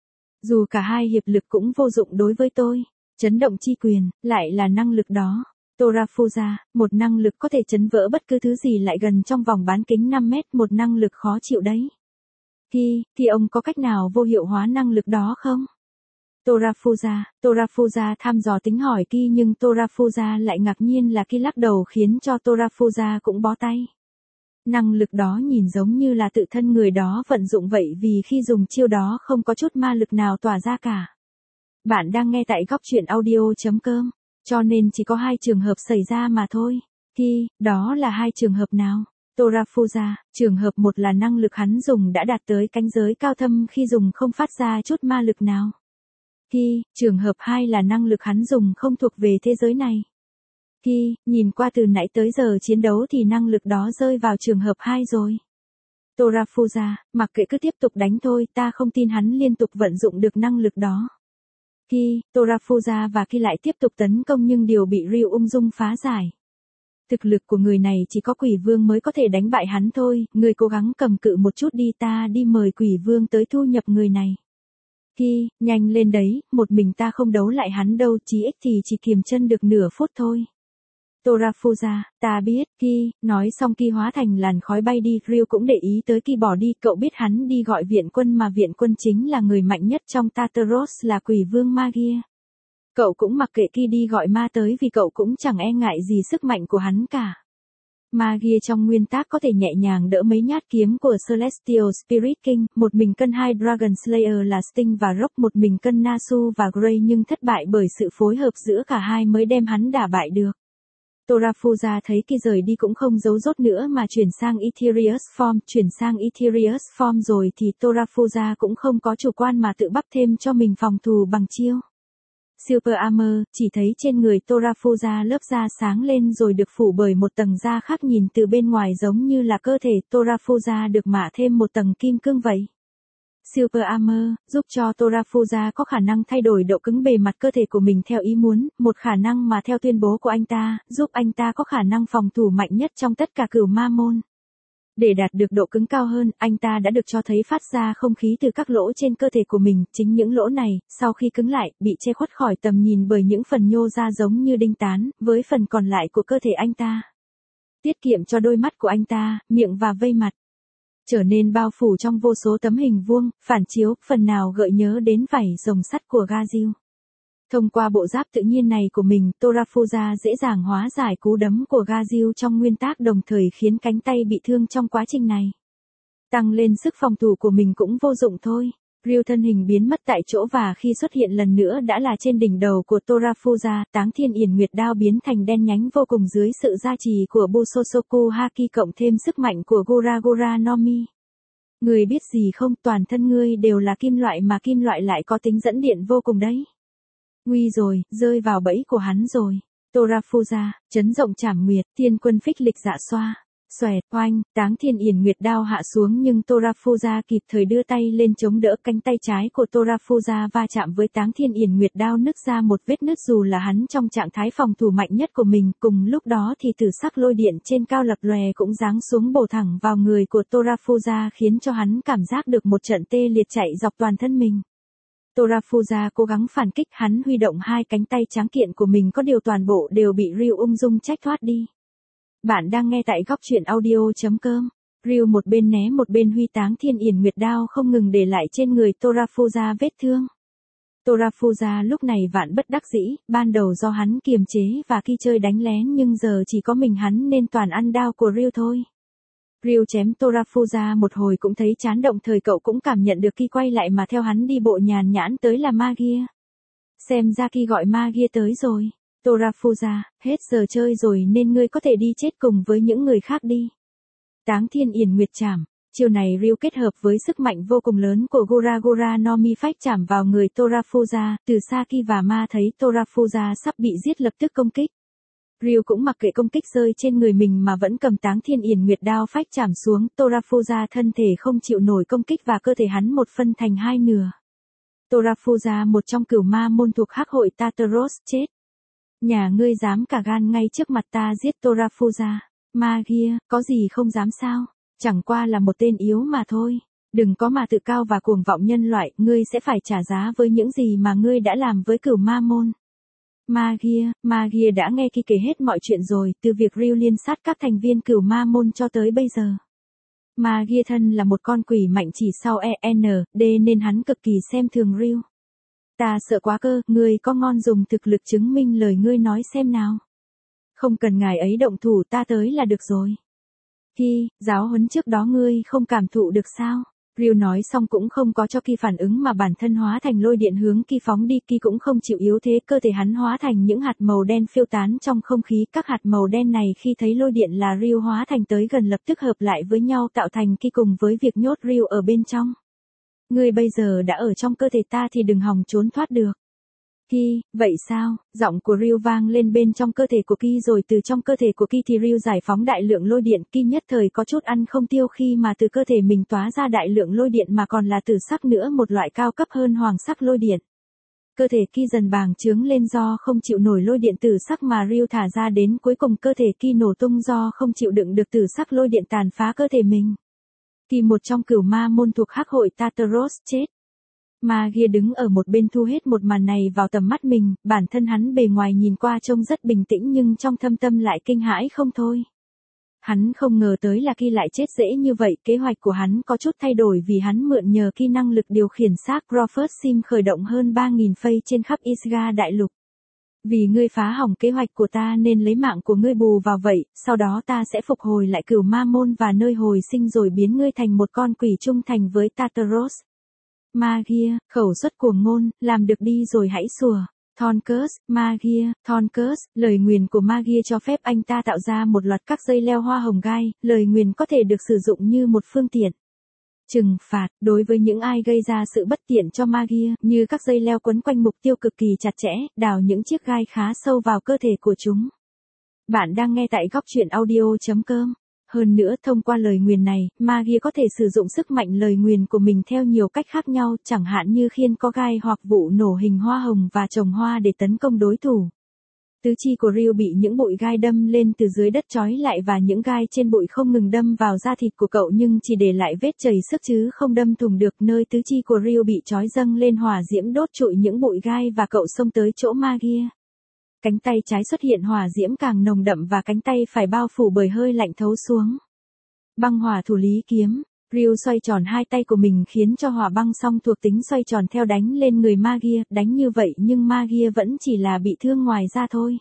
Dù cả hai hiệp lực cũng vô dụng đối với tôi, chấn động chi quyền, lại là năng lực đó. Torafuza, một năng lực có thể chấn vỡ bất cứ thứ gì lại gần trong vòng bán kính năm mét, một năng lực khó chịu đấy. Ki, thì ông có cách nào vô hiệu hóa năng lực đó không? Torafuza, Torafuza thăm dò tính hỏi Ki nhưng Torafuza lại ngạc nhiên là Ki lắc đầu khiến cho Torafuza cũng bó tay. Năng lực đó nhìn giống như là tự thân người đó vận dụng vậy vì khi dùng chiêu đó không có chút ma lực nào tỏa ra cả. Bạn đang nghe tại góc truyện audio chấm com. Cho nên chỉ có hai trường hợp xảy ra mà thôi. Ki, đó là hai trường hợp nào? Torafuza, trường hợp một là năng lực hắn dùng đã đạt tới cảnh giới cao thâm khi dùng không phát ra chút ma lực nào. Ki, trường hợp hai là năng lực hắn dùng không thuộc về thế giới này. Ki, nhìn qua từ nãy tới giờ chiến đấu thì năng lực đó rơi vào trường hợp hai rồi. Torafuza, mặc kệ cứ tiếp tục đánh thôi, ta không tin hắn liên tục vận dụng được năng lực đó. Ki, Torafuza và Ki lại tiếp tục tấn công nhưng đều bị Ryu ung dung phá giải. Thực lực của người này chỉ có quỷ vương mới có thể đánh bại hắn thôi, người cố gắng cầm cự một chút đi, ta đi mời quỷ vương tới thu nhập người này. Ki, nhanh lên đấy, một mình ta không đấu lại hắn đâu, chí ít thì chỉ kiềm chân được nửa phút thôi. Torafuza, ta biết, Ki, nói xong Ki hóa thành làn khói bay đi, Ryu cũng để ý tới Ki bỏ đi, cậu biết hắn đi gọi viện quân mà viện quân chính là người mạnh nhất trong Tartaros là quỷ vương Magia. Cậu cũng mặc kệ Ki đi gọi ma tới vì cậu cũng chẳng e ngại gì sức mạnh của hắn cả. Magia trong nguyên tác có thể nhẹ nhàng đỡ mấy nhát kiếm của Celestial Spirit King, một mình cân hai Dragon Slayer là Sting và Rock, một mình cân Nasu và Grey nhưng thất bại bởi sự phối hợp giữa cả hai mới đem hắn đả bại được. Torafuza thấy Ki rời đi cũng không giấu dốt nữa mà chuyển sang Ethereus Form, chuyển sang Ethereus Form rồi thì Torafuza cũng không có chủ quan mà tự bắp thêm cho mình phòng thủ bằng chiêu Super Armor, chỉ thấy trên người Torafuza lớp da sáng lên rồi được phủ bởi một tầng da khác nhìn từ bên ngoài giống như là cơ thể Torafuza được mạ thêm một tầng kim cương vậy. Super Armor, giúp cho Torafuza có khả năng thay đổi độ cứng bề mặt cơ thể của mình theo ý muốn, một khả năng mà theo tuyên bố của anh ta, giúp anh ta có khả năng phòng thủ mạnh nhất trong tất cả cửu ma môn. Để đạt được độ cứng cao hơn, anh ta đã được cho thấy phát ra không khí từ các lỗ trên cơ thể của mình, chính những lỗ này, sau khi cứng lại, bị che khuất khỏi tầm nhìn bởi những phần nhô ra giống như đinh tán, với phần còn lại của cơ thể anh ta. Tiết kiệm cho đôi mắt của anh ta, miệng và vây mặt. Trở nên bao phủ trong vô số tấm hình vuông, phản chiếu, phần nào gợi nhớ đến vảy rồng sắt của Gaziu. Thông qua bộ giáp tự nhiên này của mình, Torafuza dễ dàng hóa giải cú đấm của Gaziu trong nguyên tác đồng thời khiến cánh tay bị thương trong quá trình này. Tăng lên sức phòng thủ của mình cũng vô dụng thôi. Ryu thân hình biến mất tại chỗ và khi xuất hiện lần nữa đã là trên đỉnh đầu của Torafuza, Táng Thiên Yển Nguyệt Đao biến thành đen nhánh vô cùng dưới sự gia trì của Busosoku Haki cộng thêm sức mạnh của Gora Gora no Mi. Người biết gì không, toàn thân ngươi đều là kim loại mà kim loại lại có tính dẫn điện vô cùng đấy. Nguy rồi, rơi vào bẫy của hắn rồi. Torafuza, chấn rộng trảm nguyệt, thiên quân phích lịch dạ xoa. Xoẹt, oanh, Táng Thiên Yển Nguyệt đao hạ xuống nhưng Torafuda kịp thời đưa tay lên chống đỡ, cánh tay trái của Torafuda va chạm với Táng Thiên Yển Nguyệt đao nứt ra một vết nứt dù là hắn trong trạng thái phòng thủ mạnh nhất của mình. Cùng lúc đó thì tử sắc lôi điện trên cao lập lòe cũng giáng xuống bổ thẳng vào người của Torafuda khiến cho hắn cảm giác được một trận tê liệt chạy dọc toàn thân mình. Torafuda cố gắng phản kích, hắn huy động hai cánh tay tráng kiện của mình có điều toàn bộ đều bị Ryu ung dung trách thoát đi. Bạn đang nghe tại góc truyện audio.com. Ryu một bên né một bên huy Táng Thiên Yển Nguyệt đao không ngừng để lại trên người Torafuda vết thương. Torafuda lúc này vạn bất đắc dĩ, ban đầu do hắn kiềm chế và khi chơi đánh lén nhưng giờ chỉ có mình hắn nên toàn ăn đao của Ryu thôi. Ryu chém Torafuda một hồi cũng thấy chán, động thời cậu cũng cảm nhận được khi quay lại mà theo hắn đi bộ nhàn nhãn tới là Magia. Xem ra khi gọi Magia tới rồi. Torafuda, hết giờ chơi rồi nên ngươi có thể đi chết cùng với những người khác đi. Táng Thiên Yển Nguyệt chảm. Chiêu này Ryu kết hợp với sức mạnh vô cùng lớn của Gora Gora no Mi phách chảm vào người Torafuda. Từ xa khi và ma thấy Torafuda sắp bị giết lập tức công kích. Ryu cũng mặc kệ công kích rơi trên người mình mà vẫn cầm Táng Thiên Yển Nguyệt đao phách chảm xuống. Torafuda thân thể không chịu nổi công kích và cơ thể hắn một phân thành hai nửa. Torafuda, một trong cửu ma môn thuộc hắc hội Tartaros, chết. Nhà ngươi dám cả gan ngay trước mặt ta giết Torafuda. Magia, có gì không dám sao? Chẳng qua là một tên yếu mà thôi. Đừng có mà tự cao và cuồng vọng nhân loại, ngươi sẽ phải trả giá với những gì mà ngươi đã làm với cửu ma môn. Magia, Magia đã nghe khi kể hết mọi chuyện rồi, từ việc Ryu liên sát các thành viên cửu ma môn cho tới bây giờ. Magia thân là một con quỷ mạnh chỉ sau e en đê nên hắn cực kỳ xem thường Ryu. Ta sợ quá cơ, ngươi có ngon dùng thực lực chứng minh lời ngươi nói xem nào. Không cần ngài ấy động thủ, ta tới là được rồi. Hi, giáo huấn trước đó ngươi không cảm thụ được sao? Ryu nói xong cũng không có cho Ki phản ứng mà bản thân hóa thành lôi điện hướng Ki phóng đi. Ki cũng không chịu yếu thế, cơ thể hắn hóa thành những hạt màu đen phiêu tán trong không khí. Các hạt màu đen này khi thấy lôi điện là Ryu hóa thành tới gần lập tức hợp lại với nhau tạo thành Ki cùng với việc nhốt Ryu ở bên trong. Ngươi bây giờ đã ở trong cơ thể ta thì đừng hòng trốn thoát được. Ki, vậy sao? Giọng của Ryu vang lên bên trong cơ thể của Ki rồi từ trong cơ thể của Ki thì Ryu giải phóng đại lượng lôi điện. Ki nhất thời có chút ăn không tiêu khi mà từ cơ thể mình tóa ra đại lượng lôi điện mà còn là tử sắc nữa, một loại cao cấp hơn hoàng sắc lôi điện. Cơ thể Ki dần bàng trướng lên do không chịu nổi lôi điện tử sắc mà Ryu thả ra, đến cuối cùng cơ thể Ki nổ tung do không chịu đựng được tử sắc lôi điện tàn phá cơ thể mình. Ki, một trong cửu ma môn thuộc hắc hội Tartaros, chết. Magia đứng ở một bên thu hết một màn này vào tầm mắt mình, bản thân hắn bề ngoài nhìn qua trông rất bình tĩnh nhưng trong thâm tâm lại kinh hãi không thôi. Hắn không ngờ tới là Ki lại chết dễ như vậy, kế hoạch của hắn có chút thay đổi vì hắn mượn nhờ Ki năng lực điều khiển xác Crawford Sim khởi động hơn ba nghìn phây trên khắp Isga đại lục. Vì ngươi phá hỏng kế hoạch của ta nên lấy mạng của ngươi bù vào vậy, sau đó ta sẽ phục hồi lại cửu ma môn và nơi hồi sinh rồi biến ngươi thành một con quỷ trung thành với Tartaros. Magia, khẩu xuất cuồng ngôn, làm được đi rồi hãy sủa. Thorncus, Magia, Thorncus, lời nguyền của Magia cho phép anh ta tạo ra một loạt các dây leo hoa hồng gai, lời nguyền có thể được sử dụng như một phương tiện trừng phạt đối với những ai gây ra sự bất tiện cho Magia, như các dây leo quấn quanh mục tiêu cực kỳ chặt chẽ, đào những chiếc gai khá sâu vào cơ thể của chúng. Bạn đang nghe tại góc truyện audio.com. Hơn nữa, thông qua lời nguyền này, Magia có thể sử dụng sức mạnh lời nguyền của mình theo nhiều cách khác nhau, chẳng hạn như khiên có gai hoặc vụ nổ hình hoa hồng và trồng hoa để tấn công đối thủ. Tứ chi của Ryu bị những bụi gai đâm lên từ dưới đất trói lại và những gai trên bụi không ngừng đâm vào da thịt của cậu nhưng chỉ để lại vết chảy sức chứ không đâm thủng được. Nơi tứ chi của Ryu bị trói dâng lên hỏa diễm đốt trụi những bụi gai và cậu xông tới chỗ Magia. Cánh tay trái xuất hiện hỏa diễm càng nồng đậm và cánh tay phải bao phủ bởi hơi lạnh thấu xuống. Băng hỏa thủ lý kiếm. Ryu xoay tròn hai tay của mình khiến cho hỏa băng song thuộc tính xoay tròn theo đánh lên người Magia, đánh như vậy nhưng Magia vẫn chỉ là bị thương ngoài da thôi.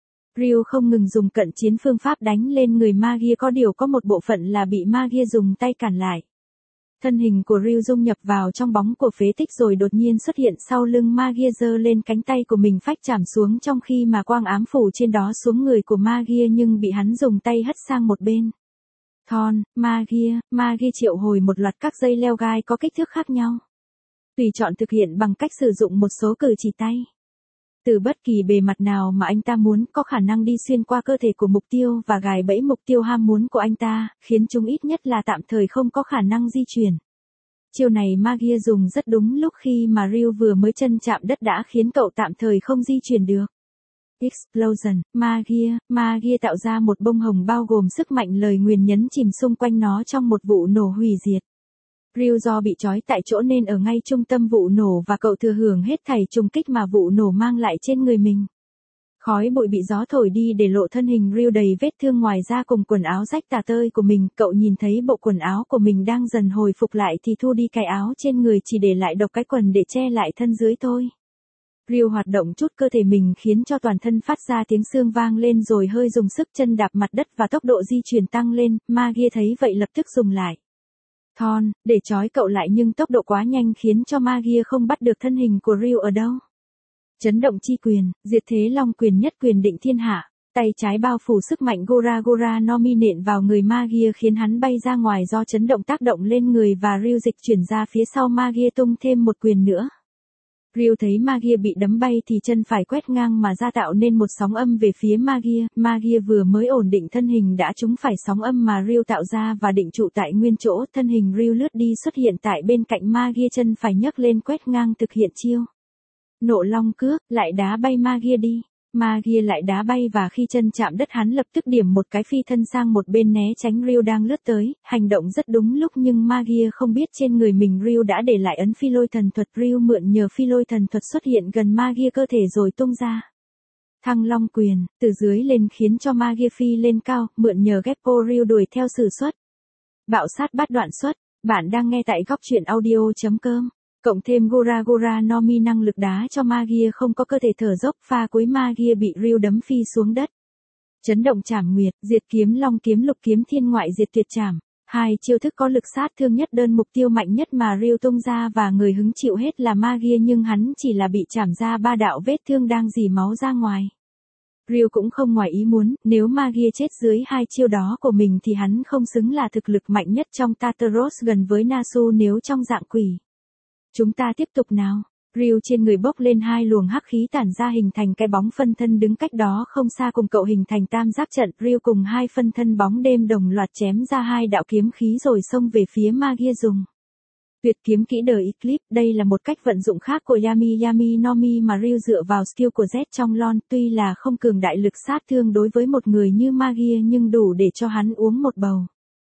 Ryu không ngừng dùng cận chiến phương pháp đánh lên người Magia, có điều có một bộ phận là bị Magia dùng tay cản lại. Thân hình của Ryu dung nhập vào trong bóng của phế tích rồi đột nhiên xuất hiện sau lưng Magia, giơ lên cánh tay của mình phách chạm xuống trong khi mà quang ám phủ trên đó xuống người của Magia nhưng bị hắn dùng tay hất sang một bên. Thorn, Magia, Magia triệu hồi một loạt các dây leo gai có kích thước khác nhau. Tùy chọn thực hiện bằng cách sử dụng một số cử chỉ tay. Từ bất kỳ bề mặt nào mà anh ta muốn, có khả năng đi xuyên qua cơ thể của mục tiêu và gài bẫy mục tiêu ham muốn của anh ta, khiến chúng ít nhất là tạm thời không có khả năng di chuyển. Chiêu này Magia dùng rất đúng lúc khi mà Ryu vừa mới chân chạm đất đã khiến cậu tạm thời không di chuyển được. Explosion, Magia, Magia tạo ra một bông hồng bao gồm sức mạnh lời nguyền nhấn chìm xung quanh nó trong một vụ nổ hủy diệt. Ryu do bị trói tại chỗ nên ở ngay trung tâm vụ nổ và cậu thừa hưởng hết thảy trùng kích mà vụ nổ mang lại trên người mình. Khói bụi bị gió thổi đi để lộ thân hình Ryu đầy vết thương ngoài ra cùng quần áo rách tả tơi của mình. Cậu nhìn thấy bộ quần áo của mình đang dần hồi phục lại thì thu đi cái áo trên người chỉ để lại độc cái quần để che lại thân dưới thôi. Ryu hoạt động chút cơ thể mình khiến cho toàn thân phát ra tiếng xương vang lên rồi hơi dùng sức chân đạp mặt đất và tốc độ di chuyển tăng lên. Magia thấy vậy lập tức dùng lại Thorn để trói cậu lại nhưng tốc độ quá nhanh khiến cho Magia không bắt được thân hình của Ryu ở đâu. Chấn động chi quyền, diệt thế long quyền nhất quyền định thiên hạ, tay trái bao phủ sức mạnh Gora Gora no Mi nện vào người Magia khiến hắn bay ra ngoài do chấn động tác động lên người và Ryu dịch chuyển ra phía sau Magia tung thêm một quyền nữa. Ryu thấy Magia bị đấm bay thì chân phải quét ngang mà ra tạo nên một sóng âm về phía Magia. Magia vừa mới ổn định thân hình đã trúng phải sóng âm mà Ryu tạo ra và định trụ tại nguyên chỗ. Thân hình Ryu lướt đi xuất hiện tại bên cạnh Magia, chân phải nhấc lên quét ngang thực hiện chiêu Nộ long cước, lại đá bay Magia đi. Magia lại đá bay và khi chân chạm đất hắn lập tức điểm một cái phi thân sang một bên né tránh Ryu đang lướt tới, hành động rất đúng lúc nhưng Magia không biết trên người mình Ryu đã để lại ấn phi lôi thần thuật. Ryu mượn nhờ phi lôi thần thuật xuất hiện gần Magia cơ thể rồi tung ra Thăng long quyền, từ dưới lên khiến cho Magia phi lên cao, mượn nhờ Geppo Ryu đuổi theo sử xuất bạo sát bát đoạn xuất. Bạn đang nghe tại góc truyện audio.com. Cộng thêm Gora Gora no Mi năng lực đá cho Magia không có cơ thể thở dốc, pha cuối Magia bị Ryu đấm phi xuống đất. Chấn động trảm nguyệt, diệt kiếm long kiếm lục kiếm thiên ngoại diệt tuyệt trảm. Hai chiêu thức có lực sát thương nhất đơn mục tiêu mạnh nhất mà Ryu tung ra và người hứng chịu hết là Magia nhưng hắn chỉ là bị chảm ra ba đạo vết thương đang rỉ máu ra ngoài. Ryu cũng không ngoài ý muốn, nếu Magia chết dưới hai chiêu đó của mình thì hắn không xứng là thực lực mạnh nhất trong Tartaros gần với Nasu nếu trong dạng quỷ. Chúng ta tiếp tục nào. Ryu trên người bốc lên hai luồng hắc khí tản ra hình thành cái bóng phân thân đứng cách đó không xa cùng cậu hình thành tam giác trận. Ryu cùng hai phân thân bóng đêm đồng loạt chém ra hai đạo kiếm khí rồi xông về phía Magia dùng tuyệt kiếm kỹ đời Eclipse. Đây là một cách vận dụng khác của Yami Yami no Mi mà Ryu dựa vào skill của Z trong lon. Tuy là không cường đại lực sát thương đối với một người như Magia nhưng đủ để cho hắn uống một bầu.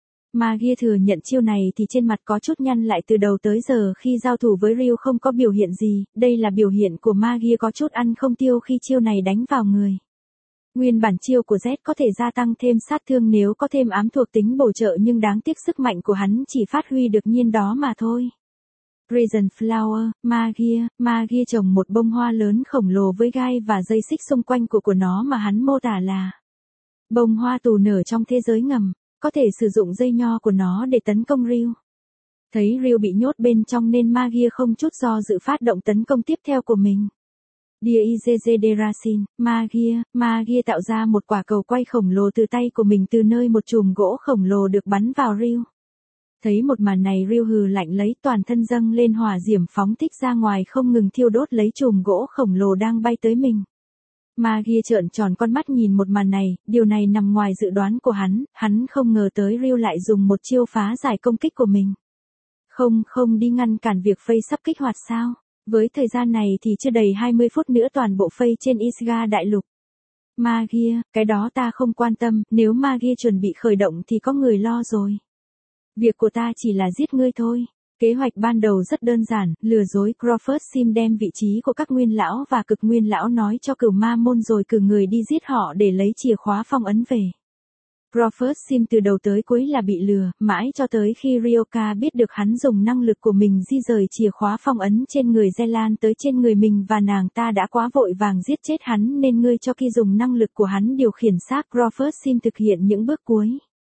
Magia thừa nhận chiêu này thì trên mặt có chút nhăn lại. Từ đầu tới giờ khi giao thủ với Ryu không có biểu hiện gì, đây là biểu hiện của Magia có chút ăn không tiêu khi chiêu này đánh vào người. Nguyên bản chiêu của Z có thể gia tăng thêm sát thương nếu có thêm ám thuộc tính bổ trợ nhưng đáng tiếc sức mạnh của hắn chỉ phát huy được nhiên đó mà thôi. Reason Flower, Magia, Magia trồng một bông hoa lớn khổng lồ với gai và dây xích xung quanh của của nó mà hắn mô tả là bông hoa tù nở trong thế giới ngầm. Có thể sử dụng dây nho của nó để tấn công Ryu. Thấy Ryu bị nhốt bên trong nên Magia không chút do dự phát động tấn công tiếp theo của mình. Dear Izeze Derasin, Magia, Magia tạo ra một quả cầu quay khổng lồ từ tay của mình từ nơi một chùm gỗ khổng lồ được bắn vào Ryu. Thấy một màn này Ryu hừ lạnh lấy toàn thân dâng lên hỏa diễm phóng thích ra ngoài không ngừng thiêu đốt lấy chùm gỗ khổng lồ đang bay tới mình. Magia trợn tròn con mắt nhìn một màn này, điều này nằm ngoài dự đoán của hắn, hắn không ngờ tới Ryu lại dùng một chiêu phá giải công kích của mình. Không không đi ngăn cản việc phây sắp kích hoạt sao? Với thời gian này thì chưa đầy hai mươi phút nữa toàn bộ phây trên Isga đại lục. Magia, cái đó ta không quan tâm, nếu Magia chuẩn bị khởi động thì có người lo rồi. Việc của ta chỉ là giết ngươi thôi. Kế hoạch ban đầu rất đơn giản, lừa dối Crawford Sim đem vị trí của các nguyên lão và cực nguyên lão nói cho cửu ma môn rồi cử người đi giết họ để lấy chìa khóa phong ấn về. Crawford Sim từ đầu tới cuối là bị lừa, mãi cho tới khi Ryoka biết được hắn dùng năng lực của mình di rời chìa khóa phong ấn trên người Zelan tới trên người mình và nàng ta đã quá vội vàng giết chết hắn nên ngươi cho khi dùng năng lực của hắn điều khiển xác Crawford Sim thực hiện những bước cuối.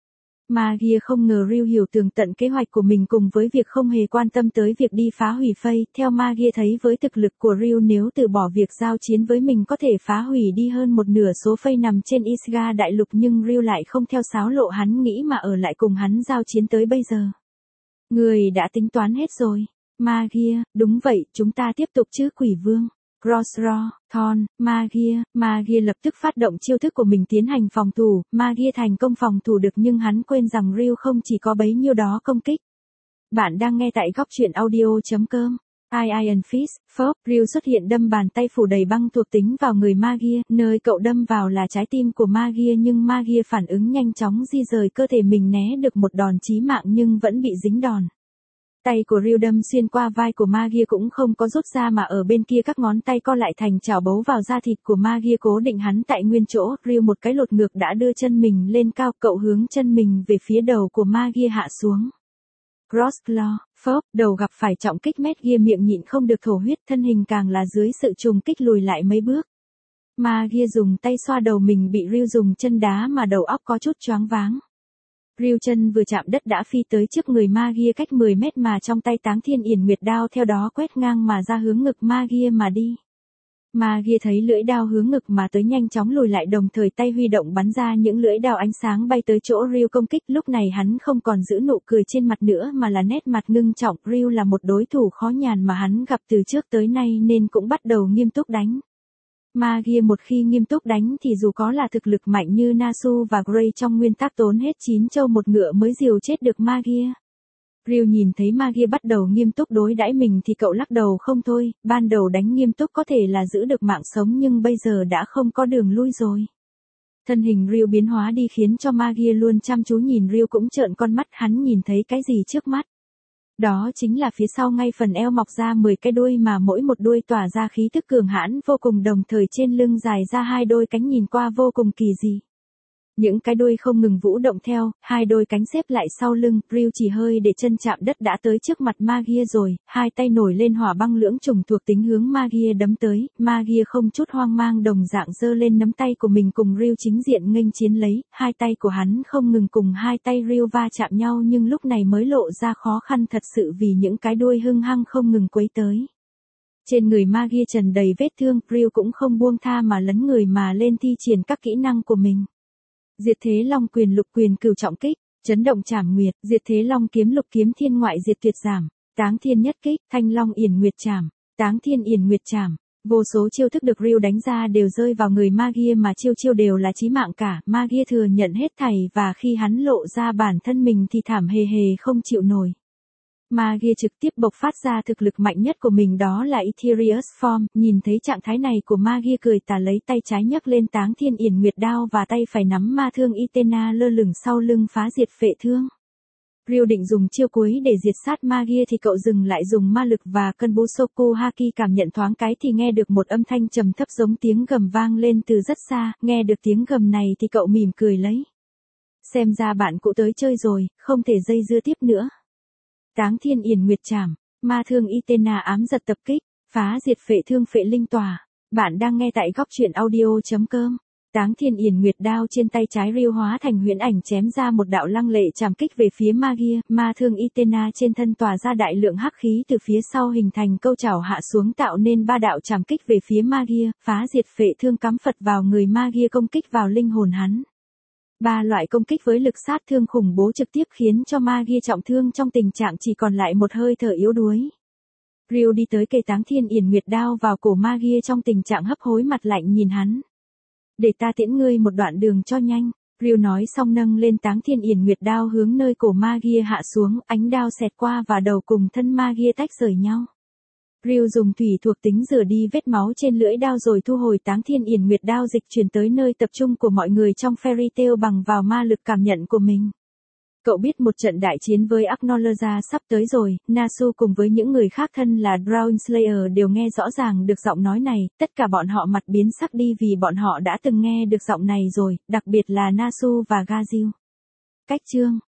Magia không ngờ Ryu hiểu tường tận kế hoạch của mình cùng với việc không hề quan tâm tới việc đi phá hủy phây. Theo Magia thấy với thực lực của Ryu nếu từ bỏ việc giao chiến với mình có thể phá hủy đi hơn một nửa số phây nằm trên Isga đại lục nhưng Ryu lại không theo sáo lộ hắn nghĩ mà ở lại cùng hắn giao chiến tới bây giờ. Người đã tính toán hết rồi. Magia, đúng vậy, chúng ta tiếp tục chứ quỷ vương. Crossraw, Thorn, Magia, Magia lập tức phát động chiêu thức của mình tiến hành phòng thủ, Magia thành công phòng thủ được nhưng hắn quên rằng Ryu không chỉ có bấy nhiêu đó công kích. Bạn đang nghe tại góc truyện audio.com. Iron Fist, Phốc, Ryu xuất hiện đâm bàn tay phủ đầy băng thuộc tính vào người Magia, nơi cậu đâm vào là trái tim của Magia nhưng Magia phản ứng nhanh chóng di rời cơ thể mình né được một đòn chí mạng nhưng vẫn bị dính đòn. Tay của Ryu đâm xuyên qua vai của Magia cũng không có rút ra mà ở bên kia các ngón tay co lại thành chảo bấu vào da thịt của Magia cố định hắn tại nguyên chỗ. Ryu một cái lột ngược đã đưa chân mình lên cao, cậu hướng chân mình về phía đầu của Magia hạ xuống. Cross Claw, Phốc, đầu gặp phải trọng kích Magia miệng nhịn không được thổ huyết, thân hình càng là dưới sự trùng kích lùi lại mấy bước. Magia dùng tay xoa đầu mình bị Ryu dùng chân đá mà đầu óc có chút choáng váng. Ryu chân vừa chạm đất đã phi tới trước người Magia cách mười mét mà trong tay Táng Thiên Yển Nguyệt đao theo đó quét ngang mà ra hướng ngực Magia mà đi. Magia thấy lưỡi đao hướng ngực mà tới nhanh chóng lùi lại đồng thời tay huy động bắn ra những lưỡi đao ánh sáng bay tới chỗ Ryu công kích. Lúc này hắn không còn giữ nụ cười trên mặt nữa mà là nét mặt ngưng trọng. Ryu là một đối thủ khó nhằn mà hắn gặp từ trước tới nay nên cũng bắt đầu nghiêm túc đánh. Magia một khi nghiêm túc đánh thì dù có là thực lực mạnh như Nasu và Gray trong nguyên tắc tốn hết chín trâu một ngựa mới diều chết được Magia. Ryu nhìn thấy Magia bắt đầu nghiêm túc đối đãi mình thì cậu lắc đầu không thôi, ban đầu đánh nghiêm túc có thể là giữ được mạng sống nhưng bây giờ đã không có đường lui rồi. Thân hình Ryu biến hóa đi khiến cho Magia luôn chăm chú nhìn Ryu cũng trợn con mắt, hắn nhìn thấy cái gì trước mắt. Đó chính là phía sau ngay phần eo mọc ra mười cái đuôi mà mỗi một đuôi tỏa ra khí tức cường hãn vô cùng đồng thời trên lưng dài ra hai đôi cánh nhìn qua vô cùng kỳ dị. Những cái đuôi không ngừng vũ động theo, hai đôi cánh xếp lại sau lưng, Ryu chỉ hơi để chân chạm đất đã tới trước mặt Magia rồi, hai tay nổi lên hỏa băng lưỡng trùng thuộc tính hướng Magia đấm tới, Magia không chút hoang mang đồng dạng giơ lên nắm tay của mình cùng Ryu chính diện nghênh chiến lấy, hai tay của hắn không ngừng cùng hai tay Ryu va chạm nhau nhưng lúc này mới lộ ra khó khăn thật sự vì những cái đuôi hung hăng không ngừng quấy tới. Trên người Magia trần đầy vết thương, Ryu cũng không buông tha mà lấn người mà lên thi triển các kỹ năng của mình. Diệt Thế Long quyền lục quyền cửu trọng kích, chấn động trảm nguyệt, Diệt Thế Long kiếm lục kiếm thiên ngoại diệt tuyệt giảm, Táng Thiên nhất kích, Thanh Long Yển Nguyệt trảm, Táng Thiên Yển Nguyệt trảm. Vô số chiêu thức được Ryu đánh ra đều rơi vào người Magia mà chiêu chiêu đều là chí mạng cả, Magia thừa nhận hết thảy và khi hắn lộ ra bản thân mình thì thảm hề hề không chịu nổi. Magia trực tiếp bộc phát ra thực lực mạnh nhất của mình đó là Ethereus Form, nhìn thấy trạng thái này của Magia cười tà lấy tay trái nhấc lên Táng Thiên Yển Nguyệt đao và tay phải nắm ma thương Itena lơ lửng sau lưng phá diệt phệ thương. Ryu định dùng chiêu cuối để diệt sát Magia thì cậu dừng lại dùng ma lực và cân Busoku Haki cảm nhận thoáng cái thì nghe được một âm thanh trầm thấp giống tiếng gầm vang lên từ rất xa, nghe được tiếng gầm này thì cậu mỉm cười lấy. Xem ra bạn cũ tới chơi rồi, không thể dây dưa tiếp nữa. Táng Thiên Yển Nguyệt trảm, ma thương Itena ám giật tập kích, phá diệt phệ thương phệ linh tỏa. Bạn đang nghe tại góc truyện audio.com. Táng Thiên Yển Nguyệt đao trên tay trái Ryu hóa thành huyễn ảnh chém ra một đạo lăng lệ trảm kích về phía Magia, ma thương Itena trên thân tỏa ra đại lượng hắc khí từ phía sau hình thành câu chảo hạ xuống tạo nên ba đạo trảm kích về phía Magia, phá diệt phệ thương cắm phật vào người Magia công kích vào linh hồn hắn. Ba loại công kích với lực sát thương khủng bố trực tiếp khiến cho Magia trọng thương trong tình trạng chỉ còn lại một hơi thở yếu đuối. Ryu đi tới kề Táng Thiên Yển Nguyệt đao vào cổ Magia trong tình trạng hấp hối mặt lạnh nhìn hắn. Để ta tiễn ngươi một đoạn đường cho nhanh, Ryu nói xong nâng lên Táng Thiên Yển Nguyệt đao hướng nơi cổ Magia hạ xuống, ánh đao xẹt qua và đầu cùng thân Magia tách rời nhau. Ryu dùng thủy thuộc tính rửa đi vết máu trên lưỡi đao rồi thu hồi Táng Thiên Yển Nguyệt đao dịch chuyển tới nơi tập trung của mọi người trong Fairy Tail bằng vào ma lực cảm nhận của mình. Cậu biết một trận đại chiến với Acknowledge sắp tới rồi, Nasu cùng với những người khác thân là Drown Slayer đều nghe rõ ràng được giọng nói này, tất cả bọn họ mặt biến sắc đi vì bọn họ đã từng nghe được giọng này rồi, đặc biệt là Nasu và Gaziu. Cách chương